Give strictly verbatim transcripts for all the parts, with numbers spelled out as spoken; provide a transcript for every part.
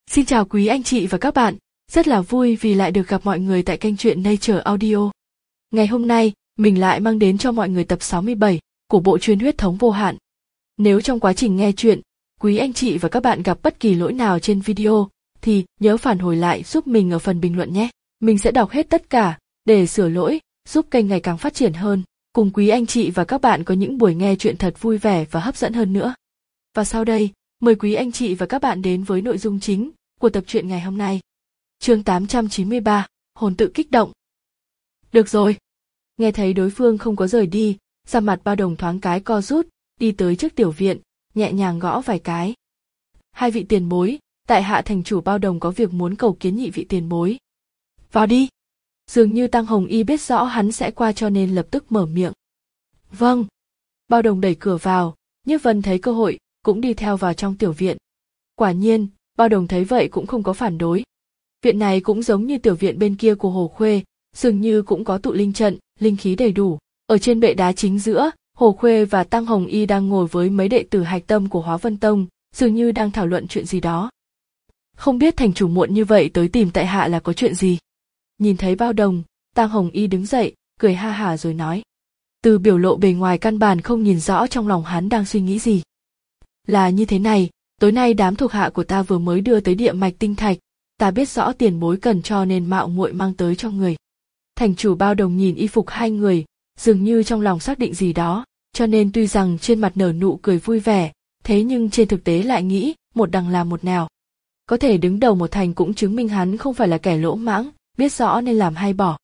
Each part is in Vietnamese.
Xin chào quý anh chị và các bạn, rất là vui vì lại được gặp mọi người tại kênh truyện Nature Audio. Ngày hôm nay, mình lại mang đến cho mọi người tập sáu mươi bảy của bộ truyện Huyết thống vô hạn. Nếu trong quá trình nghe truyện, quý anh chị và các bạn gặp bất kỳ lỗi nào trên video, thì nhớ phản hồi lại giúp mình ở phần bình luận nhé. Mình sẽ đọc hết tất cả, để sửa lỗi, giúp kênh ngày càng phát triển hơn, cùng quý anh chị và các bạn có những buổi nghe truyện thật vui vẻ và hấp dẫn hơn nữa. Và sau đây, mời quý anh chị và các bạn đến với nội dung chính của tập truyện ngày hôm nay. Chương tám trăm chín mươi ba, hồn tự kích động. Được rồi. Nghe thấy đối phương không có rời đi, da mặt Bao Đồng thoáng cái co rút, đi tới trước tiểu viện, nhẹ nhàng gõ vài cái. Hai vị tiền bối, tại hạ thành chủ Bao Đồng có việc muốn cầu kiến nhị vị tiền bối. Vào đi. Dường như Tăng Hồng Y biết rõ hắn sẽ qua cho nên lập tức mở miệng. Vâng. Bao Đồng đẩy cửa vào, Nhiếp Vân thấy cơ hội, cũng đi theo vào trong tiểu viện. Quả nhiên, Bao Đồng thấy vậy cũng không có phản đối. Viện này cũng giống như tiểu viện bên kia của Hồ Khuê, dường như cũng có tụ linh trận, linh khí đầy đủ. Ở trên bệ đá chính giữa, Hồ Khuê và Tăng Hồng Y đang ngồi với mấy đệ tử hạch tâm của Hóa Vân Tông, dường như đang thảo luận chuyện gì đó. Không biết thành chủ muộn như vậy tới tìm tại hạ là có chuyện gì? Nhìn thấy Bao Đồng, Tăng Hồng Y đứng dậy, cười ha hả rồi nói. Từ biểu lộ bề ngoài căn bản không nhìn rõ trong lòng hắn đang suy nghĩ gì. Là như thế này, tối nay đám thuộc hạ của ta vừa mới đưa tới địa mạch tinh thạch, ta biết rõ tiền bối cần cho nên mạo muội mang tới cho người. Thành chủ Bao Đồng nhìn y phục hai người, dường như trong lòng xác định gì đó, cho nên tuy rằng trên mặt nở nụ cười vui vẻ, thế nhưng trên thực tế lại nghĩ, một đằng làm một nẻo. Có thể đứng đầu một thành cũng chứng minh hắn không phải là kẻ lỗ mãng, biết rõ nên làm hay bỏ.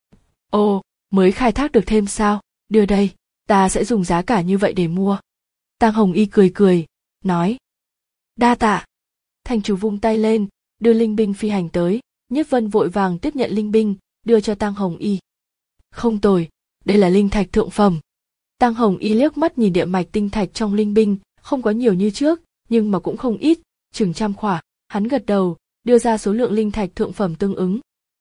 Ồ, mới khai thác được thêm sao, đưa đây, ta sẽ dùng giá cả như vậy để mua. Tăng Hồng Y cười cười, nói. Đa tạ. Thành chủ vung tay lên, đưa linh binh phi hành tới, Nhiếp Vân vội vàng tiếp nhận linh binh, đưa cho Tăng Hồng Y. Không tồi, đây là linh thạch thượng phẩm. Tăng Hồng Y liếc mắt nhìn địa mạch tinh thạch trong linh binh, không có nhiều như trước, nhưng mà cũng không ít, chừng trăm khỏa. Hắn gật đầu, đưa ra số lượng linh thạch thượng phẩm tương ứng.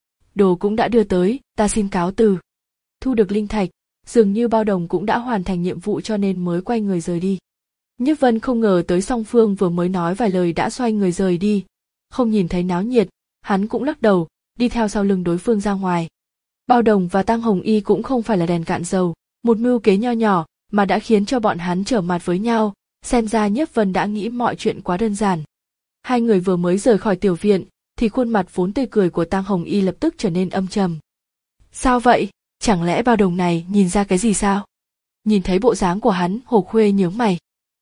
Đồ cũng đã đưa tới, ta xin cáo từ. Thu được linh thạch, dường như Bao Đồng cũng đã hoàn thành nhiệm vụ cho nên mới quay người rời đi. Nhiếp Vân không ngờ tới song phương vừa mới nói vài lời đã xoay người rời đi. Không nhìn thấy náo nhiệt, hắn cũng lắc đầu, đi theo sau lưng đối phương ra ngoài. Bao Đồng và Tăng Hồng Y cũng không phải là đèn cạn dầu, một mưu kế nho nhỏ mà đã khiến cho bọn hắn trở mặt với nhau, xem ra Nhiếp Vân đã nghĩ mọi chuyện quá đơn giản. Hai người vừa mới rời khỏi tiểu viện, thì khuôn mặt vốn tươi cười của Tăng Hồng Y lập tức trở nên âm trầm. Sao vậy? Chẳng lẽ Bao Đồng này nhìn ra cái gì sao? Nhìn thấy bộ dáng của hắn, Hồ Khuê nhướng mày.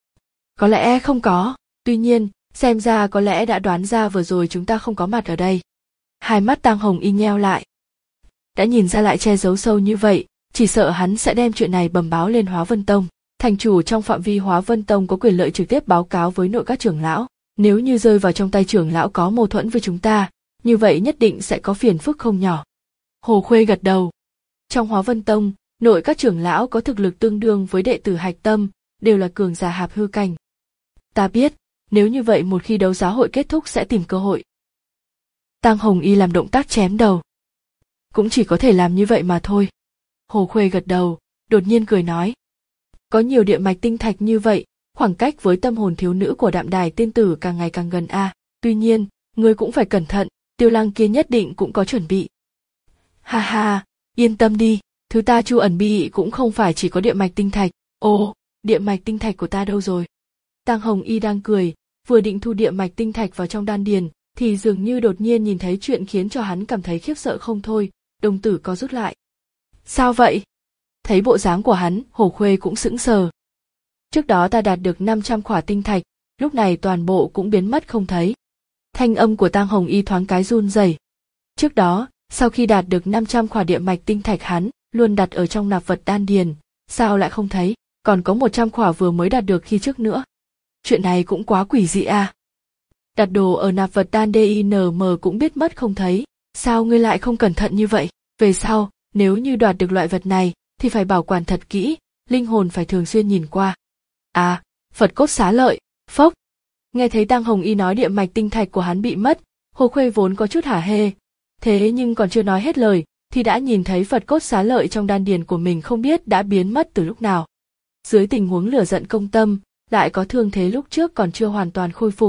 Có lẽ không có, tuy nhiên, xem ra có lẽ đã đoán ra vừa rồi chúng ta không có mặt ở đây. Hai mắt Tăng Hồng Y nheo lại. Đã nhìn ra lại che giấu sâu như vậy, chỉ sợ hắn sẽ đem chuyện này bẩm báo lên Hóa Vân Tông. Thành chủ trong phạm vi Hóa Vân Tông có quyền lợi trực tiếp báo cáo với nội các trưởng lão. Nếu như rơi vào trong tay trưởng lão có mâu thuẫn với chúng ta, như vậy nhất định sẽ có phiền phức không nhỏ. Hồ Khuê gật đầu. Trong Hóa Vân Tông, nội các trưởng lão có thực lực tương đương với đệ tử hạch tâm, đều là cường giả hạp hư cảnh. Ta biết, nếu như vậy một khi đấu giá hội kết thúc sẽ tìm cơ hội. Tăng Hồng Y làm động tác chém đầu. Cũng chỉ có thể làm như vậy mà thôi. Hồ Khuê gật đầu, đột nhiên cười nói. Có nhiều địa mạch tinh thạch như vậy, khoảng cách với tâm hồn thiếu nữ của Đạm Đài tiên tử càng ngày càng gần a. À, tuy nhiên, ngươi cũng phải cẩn thận, Tiêu Lăng kia nhất định cũng có chuẩn bị. Ha ha, yên tâm đi, thứ ta chu ẩn bị cũng không phải chỉ có địa mạch tinh thạch. Ồ, địa mạch tinh thạch của ta đâu rồi? Tăng Hồng Y đang cười, vừa định thu địa mạch tinh thạch vào trong đan điền, thì dường như đột nhiên nhìn thấy chuyện khiến cho hắn cảm thấy khiếp sợ không thôi, đồng tử co rút lại. Sao vậy? Thấy bộ dáng của hắn, Hồ Khuê cũng sững sờ. Trước đó ta đạt được năm trăm khỏa tinh thạch, lúc này toàn bộ cũng biến mất không thấy. Thanh âm của Tăng Hồng Y thoáng cái run rẩy. Trước đó, sau khi đạt được năm trăm khỏa địa mạch tinh thạch hắn luôn đặt ở trong nạp vật đan điền, sao lại không thấy, còn có một trăm khỏa vừa mới đạt được khi trước nữa. Chuyện này cũng quá quỷ dị à. Đặt đồ ở nạp vật đan đê i en em cũng biết mất không thấy, sao ngươi lại không cẩn thận như vậy? Về sau, nếu như đoạt được loại vật này, thì phải bảo quản thật kỹ, linh hồn phải thường xuyên nhìn qua. À, Phật cốt xá lợi, phốc. Nghe thấy Tăng Hồng Y nói địa mạch tinh thạch của hắn bị mất, Hồ Khuê vốn có chút hả hê. Thế nhưng còn chưa nói hết lời, thì đã nhìn thấy Phật cốt xá lợi trong đan điền của mình không biết đã biến mất từ lúc nào. Dưới tình huống lửa giận công tâm, lại có thương thế lúc trước còn chưa hoàn toàn khôi phục,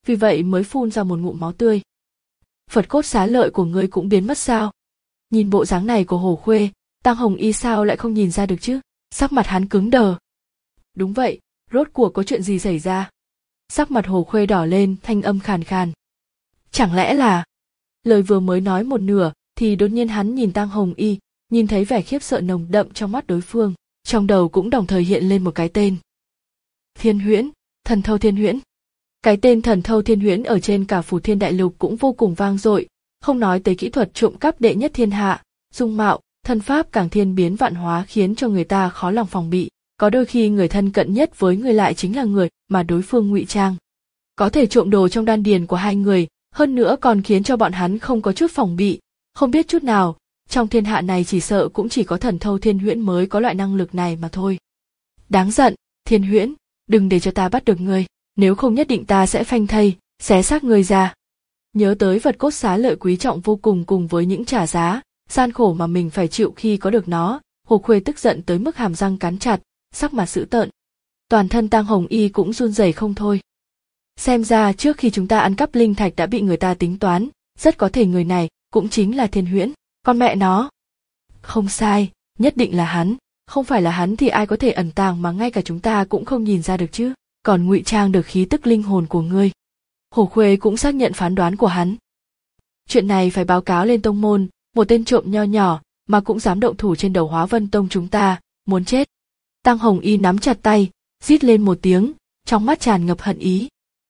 vì vậy mới phun ra một ngụm máu tươi. Phật cốt xá lợi của ngươi cũng biến mất sao? Nhìn bộ dáng này của Hồ Khuê, Tăng Hồng Y sao lại không nhìn ra được chứ? Sắc mặt hắn cứng đờ. Đúng vậy, rốt cuộc có chuyện gì xảy ra? Sắc mặt Hồ Khuê đỏ lên, thanh âm khàn khàn. Chẳng lẽ là... Lời vừa mới nói một nửa, thì đột nhiên hắn nhìn Tăng Hồng Y, nhìn thấy vẻ khiếp sợ nồng đậm trong mắt đối phương, trong đầu cũng đồng thời hiện lên một cái tên. Thiên Huyễn, Thần Thâu Thiên Huyễn. Cái tên Thần Thâu Thiên Huyễn ở trên cả Phù Thiên Đại Lục cũng vô cùng vang dội, không nói tới kỹ thuật trộm cắp đệ nhất thiên hạ, dung mạo, thân pháp càng thiên biến vạn hóa khiến cho người ta khó lòng phòng bị. Có đôi khi người thân cận nhất với người lại chính là người mà đối phương ngụy trang. Có thể trộm đồ trong đan điền của hai người, hơn nữa còn khiến cho bọn hắn không có chút phòng bị, không biết chút nào, trong thiên hạ này chỉ sợ cũng chỉ có Thần Thâu Thiên Huyễn mới có loại năng lực này mà thôi. Đáng giận, Thiên Huyễn, đừng để cho ta bắt được ngươi, nếu không nhất định ta sẽ phanh thây, xé xác ngươi ra. Nhớ tới vật cốt xá lợi quý trọng vô cùng cùng với những trả giá, gian khổ mà mình phải chịu khi có được nó, Hồ Khuê tức giận tới mức hàm răng cắn chặt, sắc mặt dữ tợn. Toàn thân Tăng Hồng Y cũng run rẩy không thôi. Xem ra trước khi chúng ta ăn cắp linh thạch đã bị người ta tính toán, rất có thể người này cũng chính là Thiên Huyễn, con mẹ nó. Không sai, nhất định là hắn, không phải là hắn thì ai có thể ẩn tàng mà ngay cả chúng ta cũng không nhìn ra được chứ, còn ngụy trang được khí tức linh hồn của ngươi. Hồ Khuê cũng xác nhận phán đoán của hắn. Chuyện này phải báo cáo lên tông môn, một tên trộm nho nhỏ mà cũng dám động thủ trên đầu Hóa Vân Tông chúng ta, muốn chết. Tăng Hồng Y nắm chặt tay, rít lên một tiếng, trong mắt tràn ngập hận ý.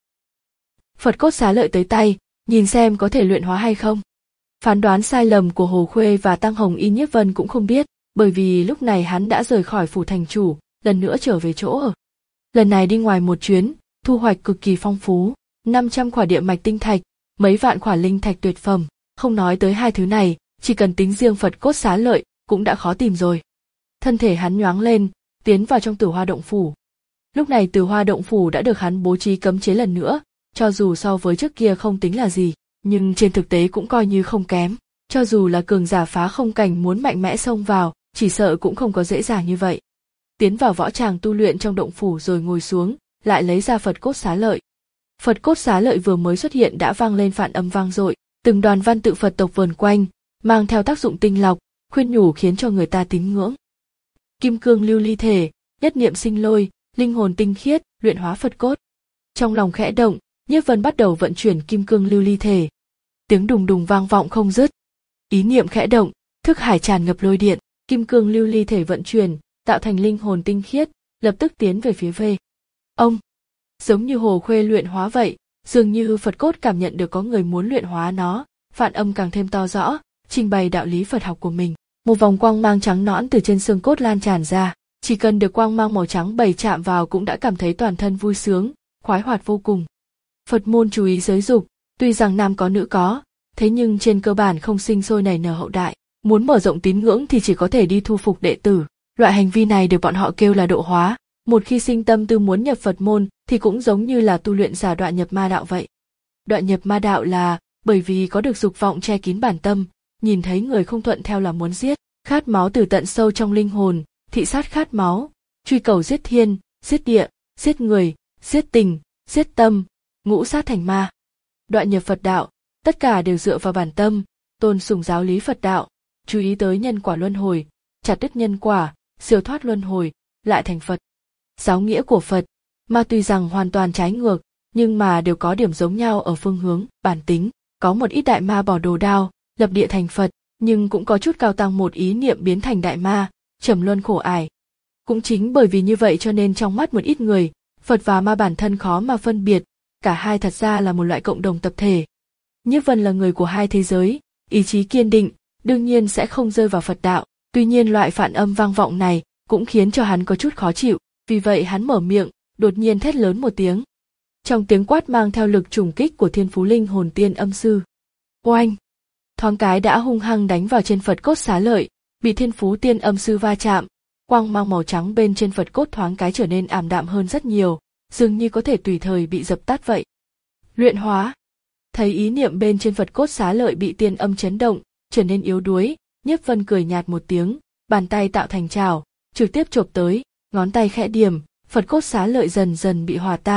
Phật cốt xá lợi tới tay, nhìn xem có thể luyện hóa hay không. Phán đoán sai lầm của Hồ Khuê và Tăng Hồng Y Nhiếp Vân cũng không biết, bởi vì lúc này hắn đã rời khỏi phủ thành chủ, lần nữa trở về chỗ ở. Lần này đi ngoài một chuyến, thu hoạch cực kỳ phong phú, năm trăm khỏa địa mạch tinh thạch, mấy vạn khỏa linh thạch tuyệt phẩm, không nói tới hai thứ này, chỉ cần tính riêng Phật cốt xá lợi cũng đã khó tìm rồi. Thân thể hắn nhoáng lên, tiến vào trong Tử Hoa động phủ. Lúc này Tử Hoa động phủ đã được hắn bố trí cấm chế lần nữa, cho dù so với trước kia không tính là gì, nhưng trên thực tế cũng coi như không kém. Cho dù là cường giả phá không cảnh muốn mạnh mẽ xông vào, chỉ sợ cũng không có dễ dàng như vậy. Tiến vào võ tràng tu luyện trong động phủ rồi ngồi xuống, lại lấy ra Phật cốt xá lợi. Phật cốt xá lợi vừa mới xuất hiện đã vang lên phản âm vang dội, từng đoàn văn tự Phật tộc vờn quanh, mang theo tác dụng tinh lọc, khuyên nhủ khiến cho người ta tín ngưỡng. Kim cương lưu ly thể, nhất niệm sinh lôi, linh hồn tinh khiết, luyện hóa Phật cốt. Trong lòng khẽ động, Nhiếp Vân bắt đầu vận chuyển kim cương lưu ly thể. Tiếng đùng đùng vang vọng không dứt. Ý niệm khẽ động, thức hải tràn ngập lôi điện, kim cương lưu ly thể vận chuyển, tạo thành linh hồn tinh khiết, lập tức tiến về phía về. Ông, giống như Hồ Khuê luyện hóa vậy, dường như Phật cốt cảm nhận được có người muốn luyện hóa nó, phản âm càng thêm to rõ, trình bày đạo lý Phật học của mình. Một vòng quang mang trắng nõn từ trên xương cốt lan tràn ra, chỉ cần được quang mang màu trắng bày chạm vào cũng đã cảm thấy toàn thân vui sướng, khoái hoạt vô cùng. Phật môn chú ý giới dục, tuy rằng nam có nữ có, thế nhưng trên cơ bản không sinh sôi nảy nở hậu đại, muốn mở rộng tín ngưỡng thì chỉ có thể đi thu phục đệ tử. Loại hành vi này được bọn họ kêu là độ hóa, một khi sinh tâm tư muốn nhập Phật môn thì cũng giống như là tu luyện giả đoạn nhập ma đạo vậy. Đoạn nhập ma đạo là bởi vì có được dục vọng che kín bản tâm, nhìn thấy người không thuận theo là muốn giết, khát máu từ tận sâu trong linh hồn, thị sát khát máu, truy cầu giết thiên, giết địa, giết người, giết tình, giết tâm, ngũ sát thành ma. Đoạn nhập Phật đạo, tất cả đều dựa vào bản tâm, tôn sùng giáo lý Phật đạo, chú ý tới nhân quả luân hồi, chặt đứt nhân quả, siêu thoát luân hồi, lại thành Phật. Giáo nghĩa của Phật, mà tuy rằng hoàn toàn trái ngược, nhưng mà đều có điểm giống nhau ở phương hướng, bản tính. Có một ít đại ma bỏ đồ đao, lập địa thành Phật, nhưng cũng có chút cao tăng một ý niệm biến thành đại ma, trầm luân khổ ải. Cũng chính bởi vì như vậy cho nên trong mắt một ít người, Phật và ma bản thân khó mà phân biệt, cả hai thật ra là một loại cộng đồng tập thể. Nhiếp Vân là người của hai thế giới, ý chí kiên định, đương nhiên sẽ không rơi vào Phật đạo, tuy nhiên loại phản âm vang vọng này cũng khiến cho hắn có chút khó chịu, vì vậy hắn mở miệng, đột nhiên thét lớn một tiếng. Trong tiếng quát mang theo lực trùng kích của Thiên Phú Linh Hồn Tiên Âm Sư. Oanh! Thoáng cái đã hung hăng đánh vào trên Phật cốt xá lợi, bị Thiên Phú Tiên Âm Sư va chạm, quang mang màu trắng bên trên Phật cốt thoáng cái trở nên ảm đạm hơn rất nhiều, dường như có thể tùy thời bị dập tắt vậy. Luyện hóa. Thấy ý niệm bên trên Phật cốt xá lợi bị tiên âm chấn động, trở nên yếu đuối, Nhiếp Vân cười nhạt một tiếng, bàn tay tạo thành chảo, trực tiếp chộp tới, ngón tay khẽ điểm, Phật cốt xá lợi dần dần bị hòa tan,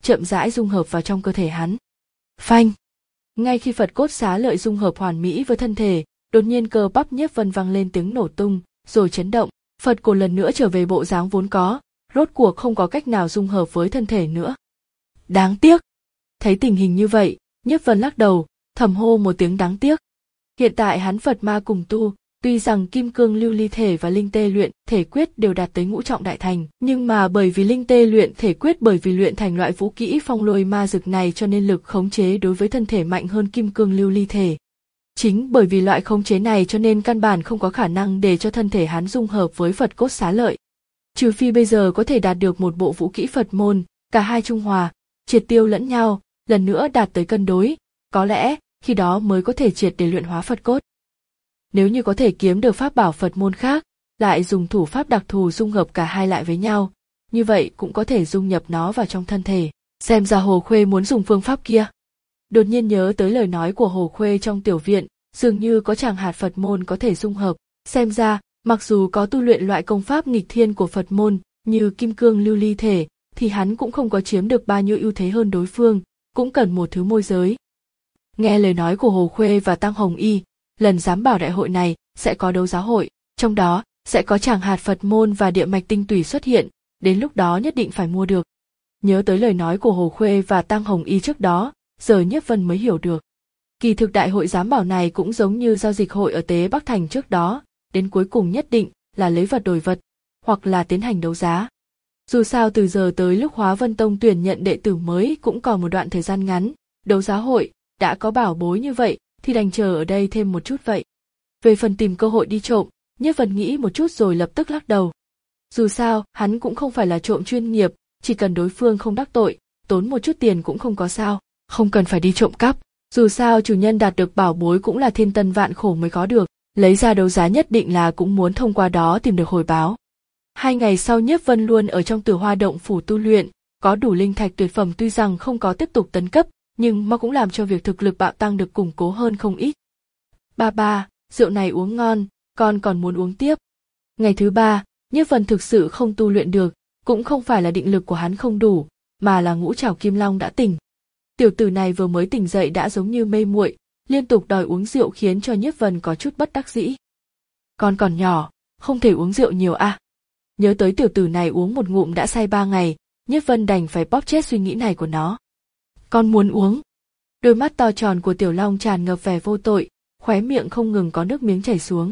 chậm rãi dung hợp vào trong cơ thể hắn. Phanh! Ngay khi Phật cốt xá lợi dung hợp hoàn mỹ với thân thể, đột nhiên cơ bắp Nhiếp Vân vang lên tiếng nổ tung, rồi chấn động. Phật cổ lần nữa trở về bộ dáng vốn có, rốt cuộc không có cách nào dung hợp với thân thể nữa. Đáng tiếc! Thấy tình hình như vậy, Nhiếp Vân lắc đầu, thầm hô một tiếng đáng tiếc. Hiện tại hắn Phật ma cùng tu, tuy rằng kim cương lưu ly thể và linh tê luyện thể quyết đều đạt tới ngũ trọng đại thành, nhưng mà bởi vì linh tê luyện thể quyết bởi vì luyện thành loại vũ kỹ phong lôi ma dực này cho nên lực khống chế đối với thân thể mạnh hơn kim cương lưu ly thể. Chính bởi vì loại khống chế này cho nên căn bản không có khả năng để cho thân thể hắn dung hợp với Phật cốt xá lợi. Trừ phi bây giờ có thể đạt được một bộ vũ kỹ Phật môn, cả hai trung hòa, triệt tiêu lẫn nhau, lần nữa đạt tới cân đối, có lẽ khi đó mới có thể triệt để luyện hóa Phật cốt. Nếu như có thể kiếm được pháp bảo Phật môn khác, lại dùng thủ pháp đặc thù dung hợp cả hai lại với nhau, như vậy cũng có thể dung nhập nó vào trong thân thể. Xem ra Hồ Khuê muốn dùng phương pháp kia. Đột nhiên nhớ tới lời nói của Hồ Khuê trong tiểu viện, dường như có chàng hạt Phật môn có thể dung hợp. Xem ra, mặc dù có tu luyện loại công pháp nghịch thiên của Phật môn như kim cương lưu ly thể, thì hắn cũng không có chiếm được bao nhiêu ưu thế hơn đối phương, cũng cần một thứ môi giới. Nghe lời nói của Hồ Khuê và Tăng Hồng Y, lần giám bảo đại hội này sẽ có đấu giá hội, trong đó sẽ có chàng hạt Phật môn và địa mạch tinh tủy xuất hiện, đến lúc đó nhất định phải mua được. Nhớ tới lời nói của Hồ Khuê và Tăng Hồng Y trước đó, giờ Nhiếp Vân mới hiểu được. Kỳ thực đại hội giám bảo này cũng giống như giao dịch hội ở Tế Bắc Thành trước đó, đến cuối cùng nhất định là lấy vật đổi vật, hoặc là tiến hành đấu giá. Dù sao từ giờ tới lúc Hóa Vân Tông tuyển nhận đệ tử mới cũng còn một đoạn thời gian ngắn, đấu giá hội đã có bảo bối như vậy thì đành chờ ở đây thêm một chút vậy. Về phần tìm cơ hội đi trộm, Nhiếp Vân nghĩ một chút rồi lập tức lắc đầu. Dù sao, hắn cũng không phải là trộm chuyên nghiệp, chỉ cần đối phương không đắc tội, tốn một chút tiền cũng không có sao, không cần phải đi trộm cắp. Dù sao chủ nhân đạt được bảo bối cũng là thiên tân vạn khổ mới có được, lấy ra đấu giá nhất định là cũng muốn thông qua đó tìm được hồi báo. Hai ngày sau Nhiếp Vân luôn ở trong Tử Hoa Động phủ tu luyện, có đủ linh thạch tuyệt phẩm tuy rằng không có tiếp tục tấn cấp, nhưng mà cũng làm cho việc thực lực bạo tăng được củng cố hơn không ít. Ba ba, rượu này uống ngon, con còn muốn uống tiếp. Ngày thứ ba, Nhiếp Vân thực sự không tu luyện được, cũng không phải là định lực của hắn không đủ, mà là ngũ trảo kim long đã tỉnh. Tiểu tử này vừa mới tỉnh dậy đã giống như mê muội, liên tục đòi uống rượu khiến cho Nhiếp Vân có chút bất đắc dĩ. Con còn nhỏ, không thể uống rượu nhiều à. Nhớ tới tiểu tử này uống một ngụm đã say ba ngày, Nhiếp Vân đành phải bóp chết suy nghĩ này của nó. Con muốn uống. Đôi mắt to tròn của Tiểu Long tràn ngập vẻ vô tội, khóe miệng không ngừng có nước miếng chảy xuống.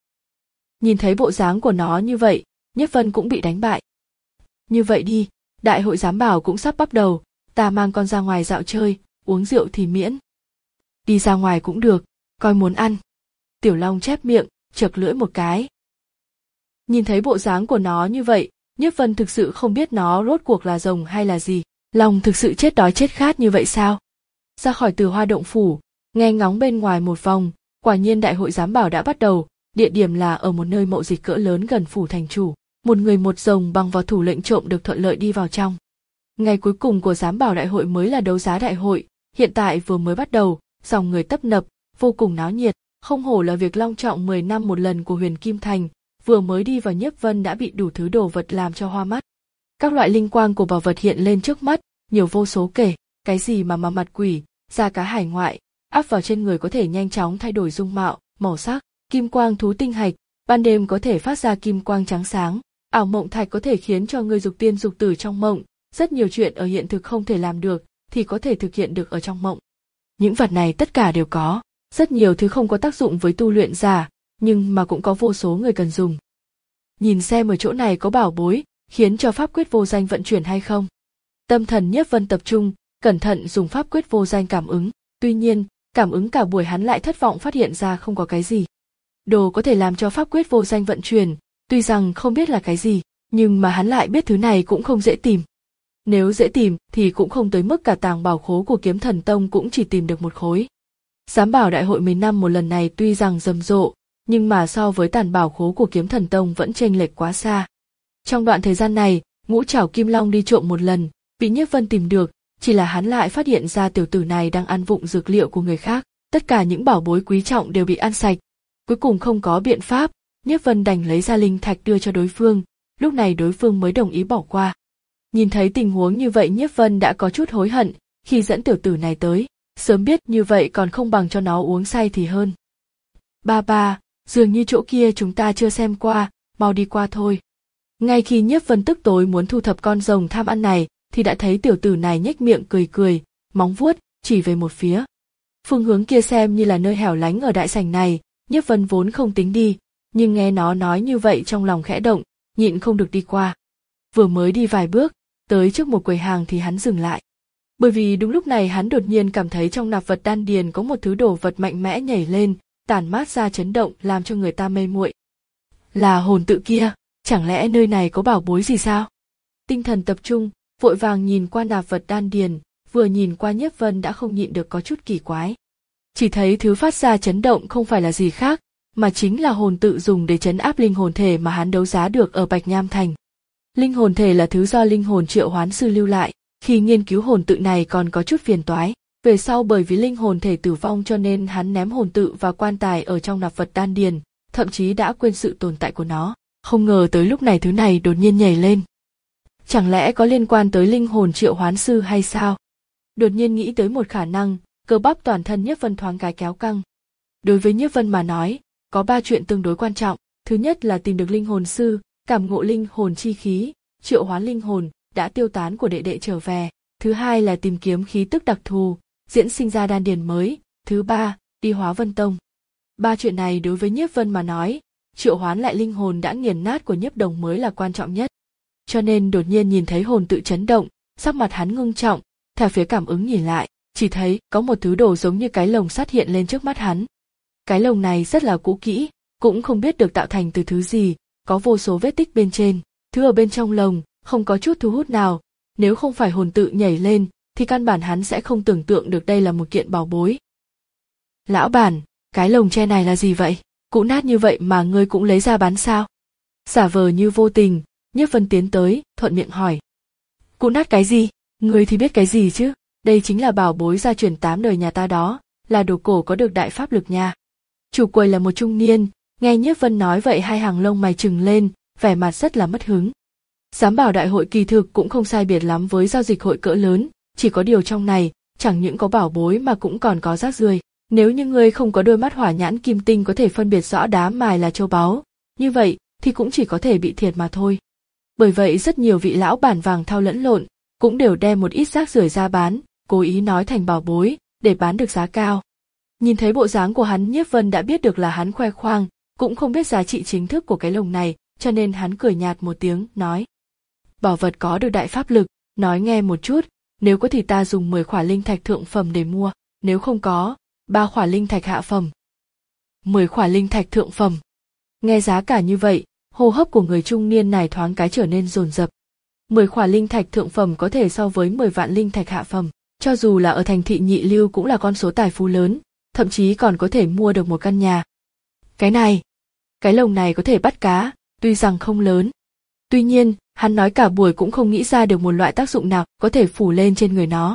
Nhìn thấy bộ dáng của nó như vậy, Nhiếp Vân cũng bị đánh bại. Như vậy đi, đại hội giám bảo cũng sắp bắt đầu, ta mang con ra ngoài dạo chơi, uống rượu thì miễn. Đi ra ngoài cũng được, coi muốn ăn. Tiểu Long chép miệng, chật lưỡi một cái. Nhìn thấy bộ dáng của nó như vậy, Nhiếp Vân thực sự không biết nó rốt cuộc là rồng hay là gì. Long thực sự chết đói chết khát như vậy sao? Ra khỏi Tử Hoa Động phủ, nghe ngóng bên ngoài một vòng, quả nhiên đại hội giám bảo đã bắt đầu, địa điểm là ở một nơi mậu dịch cỡ lớn gần phủ thành chủ. Một người một rồng bằng vào thủ lệnh trộm được thuận lợi đi vào trong. Ngày cuối cùng của giám bảo đại hội mới là đấu giá đại hội, hiện tại vừa mới bắt đầu, dòng người tấp nập, vô cùng náo nhiệt, không hổ là việc long trọng mười năm một lần của Huyền Kim Thành, vừa mới đi vào Nhiếp Vân đã bị đủ thứ đồ vật làm cho hoa mắt. Các loại linh quang của bảo vật hiện lên trước mắt, nhiều vô số kể, cái gì mà mà mặt quỷ, da cá hải ngoại, áp vào trên người có thể nhanh chóng thay đổi dung mạo, màu sắc, kim quang thú tinh hạch, ban đêm có thể phát ra kim quang trắng sáng, ảo mộng thạch có thể khiến cho người dục tiên dục tử trong mộng, rất nhiều chuyện ở hiện thực không thể làm được thì có thể thực hiện được ở trong mộng. Những vật này tất cả đều có, rất nhiều thứ không có tác dụng với tu luyện giả, nhưng mà cũng có vô số người cần dùng. Nhìn xem ở chỗ này có bảo bối, khiến cho pháp quyết vô danh vận chuyển hay không. Tâm thần Nhiếp Vân tập trung, cẩn thận dùng pháp quyết vô danh cảm ứng, tuy nhiên, cảm ứng cả buổi hắn lại thất vọng phát hiện ra không có cái gì. Đồ có thể làm cho pháp quyết vô danh vận chuyển, tuy rằng không biết là cái gì, nhưng mà hắn lại biết thứ này cũng không dễ tìm. Nếu dễ tìm thì cũng không tới mức cả tàng bảo khố của Kiếm Thần Tông cũng chỉ tìm được một khối. Giám bảo đại hội mười năm một lần này tuy rằng rầm rộ, nhưng mà so với tàn bảo khố của Kiếm Thần Tông vẫn chênh lệch quá xa. Trong đoạn thời gian này, ngũ trảo kim long đi trộm một lần, bị Nhiếp Vân tìm được, chỉ là hắn lại phát hiện ra tiểu tử này đang ăn vụng dược liệu của người khác, tất cả những bảo bối quý trọng đều bị ăn sạch. Cuối cùng không có biện pháp, Nhiếp Vân đành lấy ra linh thạch đưa cho đối phương, lúc này đối phương mới đồng ý bỏ qua. Nhìn thấy tình huống như vậy Nhiếp Vân đã có chút hối hận khi dẫn tiểu tử này tới, sớm biết như vậy còn không bằng cho nó uống say thì hơn. Ba ba, dường như chỗ kia chúng ta chưa xem qua, mau đi qua thôi. Ngay khi Nhiếp Vân tức tối muốn thu thập con rồng tham ăn này thì đã thấy tiểu tử này nhếch miệng cười cười, móng vuốt chỉ về một phía. Phương hướng kia xem như là nơi hẻo lánh ở đại sảnh này, Nhiếp Vân vốn không tính đi, nhưng nghe nó nói như vậy trong lòng khẽ động, nhịn không được đi qua. Vừa mới đi vài bước, tới trước một quầy hàng thì hắn dừng lại. Bởi vì đúng lúc này hắn đột nhiên cảm thấy trong nạp vật đan điền có một thứ đồ vật mạnh mẽ nhảy lên, tản mát ra chấn động làm cho người ta mê muội. Là hồn tự kia, chẳng lẽ nơi này có bảo bối gì sao? Tinh thần tập trung, vội vàng nhìn qua nạp vật đan điền, vừa nhìn qua Nhiếp Vân đã không nhịn được có chút kỳ quái. Chỉ thấy thứ phát ra chấn động không phải là gì khác, mà chính là hồn tự dùng để trấn áp linh hồn thể mà hắn đấu giá được ở Bạch Nham Thành. Linh hồn thể là thứ do linh hồn triệu hoán sư lưu lại, khi nghiên cứu hồn tự này còn có chút phiền toái. Về sau bởi vì linh hồn thể tử vong cho nên hắn ném hồn tự và quan tài ở trong nạp vật đan điền, thậm chí đã quên sự tồn tại của nó. Không ngờ tới lúc này thứ này đột nhiên nhảy lên. Chẳng lẽ có liên quan tới linh hồn triệu hoán sư hay sao? Đột nhiên nghĩ tới một khả năng, cơ bắp toàn thân Nhiếp Vân thoáng cái kéo căng. Đối với Nhiếp Vân mà nói, có ba chuyện tương đối quan trọng. Thứ nhất là tìm được linh hồn sư, cảm ngộ linh hồn chi khí, triệu hoán linh hồn đã tiêu tán của đệ đệ trở về. Thứ hai là tìm kiếm khí tức đặc thù, diễn sinh ra đan điền mới. Thứ ba, đi Hóa Vân Tông. Ba chuyện này đối với Nhiếp Vân mà nói, triệu hoán lại linh hồn đã nghiền nát của Nhiếp Đồng mới là quan trọng nhất. Cho nên đột nhiên nhìn thấy hồn tự chấn động, sắc mặt hắn ngưng trọng, theo phía cảm ứng nhìn lại, chỉ thấy có một thứ đồ giống như cái lồng sắt hiện lên trước mắt hắn. Cái lồng này rất là cũ kỹ, cũng không biết được tạo thành từ thứ gì, có vô số vết tích bên trên, thứ ở bên trong lồng không có chút thu hút nào, nếu không phải hồn tự nhảy lên thì căn bản hắn sẽ không tưởng tượng được đây là một kiện bảo bối. Lão bản, cái lồng tre này là gì vậy? Cũ nát như vậy mà ngươi cũng lấy ra bán sao? Giả vờ như vô tình, Nhiếp Vân tiến tới, thuận miệng hỏi. Cũ nát cái gì? Ngươi thì biết cái gì chứ? Đây chính là bảo bối gia truyền tám đời nhà ta đó, là đồ cổ có được đại pháp lực nha. Chủ quầy là một trung niên, nghe Nhiếp Vân nói vậy hai hàng lông mày trừng lên, vẻ mặt rất là mất hứng. Giám bảo đại hội kỳ thực cũng không sai biệt lắm với giao dịch hội cỡ lớn, chỉ có điều trong này, chẳng những có bảo bối mà cũng còn có rác rưởi. Nếu như ngươi không có đôi mắt hỏa nhãn kim tinh có thể phân biệt rõ đá mài là châu báu, như vậy thì cũng chỉ có thể bị thiệt mà thôi. Bởi vậy rất nhiều vị lão bản vàng thau lẫn lộn, cũng đều đem một ít rác rưởi ra bán, cố ý nói thành bảo bối, để bán được giá cao. Nhìn thấy bộ dáng của hắn Nhiếp Vân đã biết được là hắn khoe khoang, cũng không biết giá trị chính thức của cái lồng này, cho nên hắn cười nhạt một tiếng, nói. Bảo vật có được đại pháp lực, nói nghe một chút, nếu có thì ta dùng mười khỏa linh thạch thượng phẩm để mua, nếu không có, ba khỏa linh thạch hạ phẩm. mười khỏa linh thạch thượng phẩm. Nghe giá cả như vậy, hô hấp của người trung niên này thoáng cái trở nên dồn dập. mười khỏa linh thạch thượng phẩm có thể so với mười vạn linh thạch hạ phẩm, cho dù là ở thành thị nhị lưu cũng là con số tài phú lớn, thậm chí còn có thể mua được một căn nhà. Cái này, cái lồng này có thể bắt cá, tuy rằng không lớn. Tuy nhiên, hắn nói cả buổi cũng không nghĩ ra được một loại tác dụng nào có thể phủ lên trên người nó.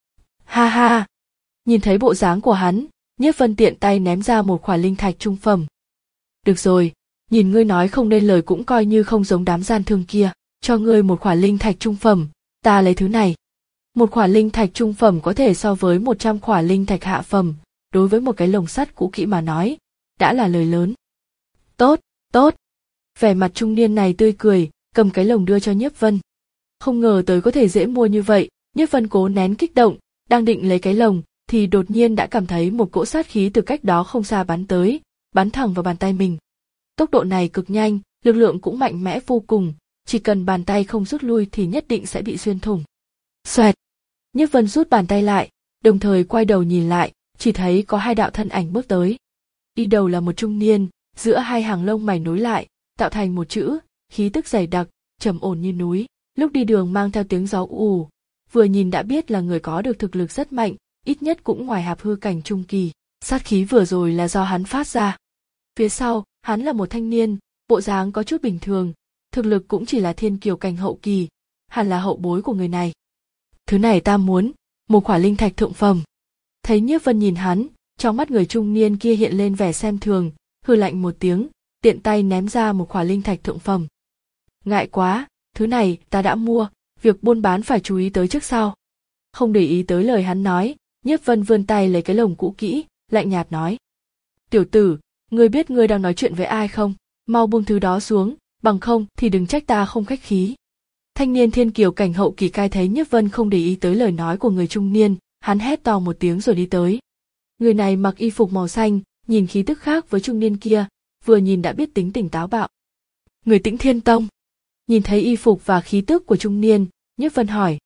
Ha ha! Nhìn thấy bộ dáng của hắn, Nhiếp Vân tiện tay ném ra một khỏa linh thạch trung phẩm. Được rồi, nhìn ngươi nói không nên lời cũng coi như không giống đám gian thương kia, cho ngươi một khỏa linh thạch trung phẩm, ta lấy thứ này. Một khỏa linh thạch trung phẩm có thể so với một trăm khỏa linh thạch hạ phẩm, đối với một cái lồng sắt cũ kỹ mà nói, đã là lời lớn. Tốt, tốt. Vẻ mặt trung niên này tươi cười, cầm cái lồng đưa cho Nhiếp Vân. Không ngờ tới có thể dễ mua như vậy, Nhiếp Vân cố nén kích động, đang định lấy cái lồng, thì đột nhiên đã cảm thấy một cỗ sát khí từ cách đó không xa bắn tới, bắn thẳng vào bàn tay mình. Tốc độ này cực nhanh, lực lượng cũng mạnh mẽ vô cùng, chỉ cần bàn tay không rút lui thì nhất định sẽ bị xuyên thủng. Xoẹt! Nhiếp Vân rút bàn tay lại, đồng thời quay đầu nhìn lại, chỉ thấy có hai đạo thân ảnh bước tới. Đi đầu là một trung niên, giữa hai hàng lông mày nối lại, tạo thành một chữ, khí tức dày đặc, trầm ổn như núi, lúc đi đường mang theo tiếng gió ù, vừa nhìn đã biết là người có được thực lực rất mạnh, ít nhất cũng ngoài hạp hư cảnh trung kỳ, sát khí vừa rồi là do hắn phát ra. Phía sau, hắn là một thanh niên, bộ dáng có chút bình thường, thực lực cũng chỉ là thiên kiều cảnh hậu kỳ, hẳn là hậu bối của người này. Thứ này ta muốn, một khỏa linh thạch thượng phẩm. Thấy Nhiếp Vân nhìn hắn, trong mắt người trung niên kia hiện lên vẻ xem thường, hừ lạnh một tiếng, tiện tay ném ra một khỏa linh thạch thượng phẩm. Ngại quá, thứ này ta đã mua, việc buôn bán phải chú ý tới trước sau. Không để ý tới lời hắn nói, Nhiếp Vân vươn tay lấy cái lồng cũ kỹ, lạnh nhạt nói. Tiểu tử, ngươi biết ngươi đang nói chuyện với ai không? Mau buông thứ đó xuống, bằng không thì đừng trách ta không khách khí. Thanh niên thiên kiều cảnh hậu kỳ cai thấy Nhiếp Vân không để ý tới lời nói của người trung niên, hắn hét to một tiếng rồi đi tới. Người này mặc y phục màu xanh, nhìn khí tức khác với trung niên kia, vừa nhìn đã biết tính tình táo bạo. Người Tĩnh Thiên Tông. Nhìn thấy y phục và khí tức của trung niên, Nhiếp Vân hỏi.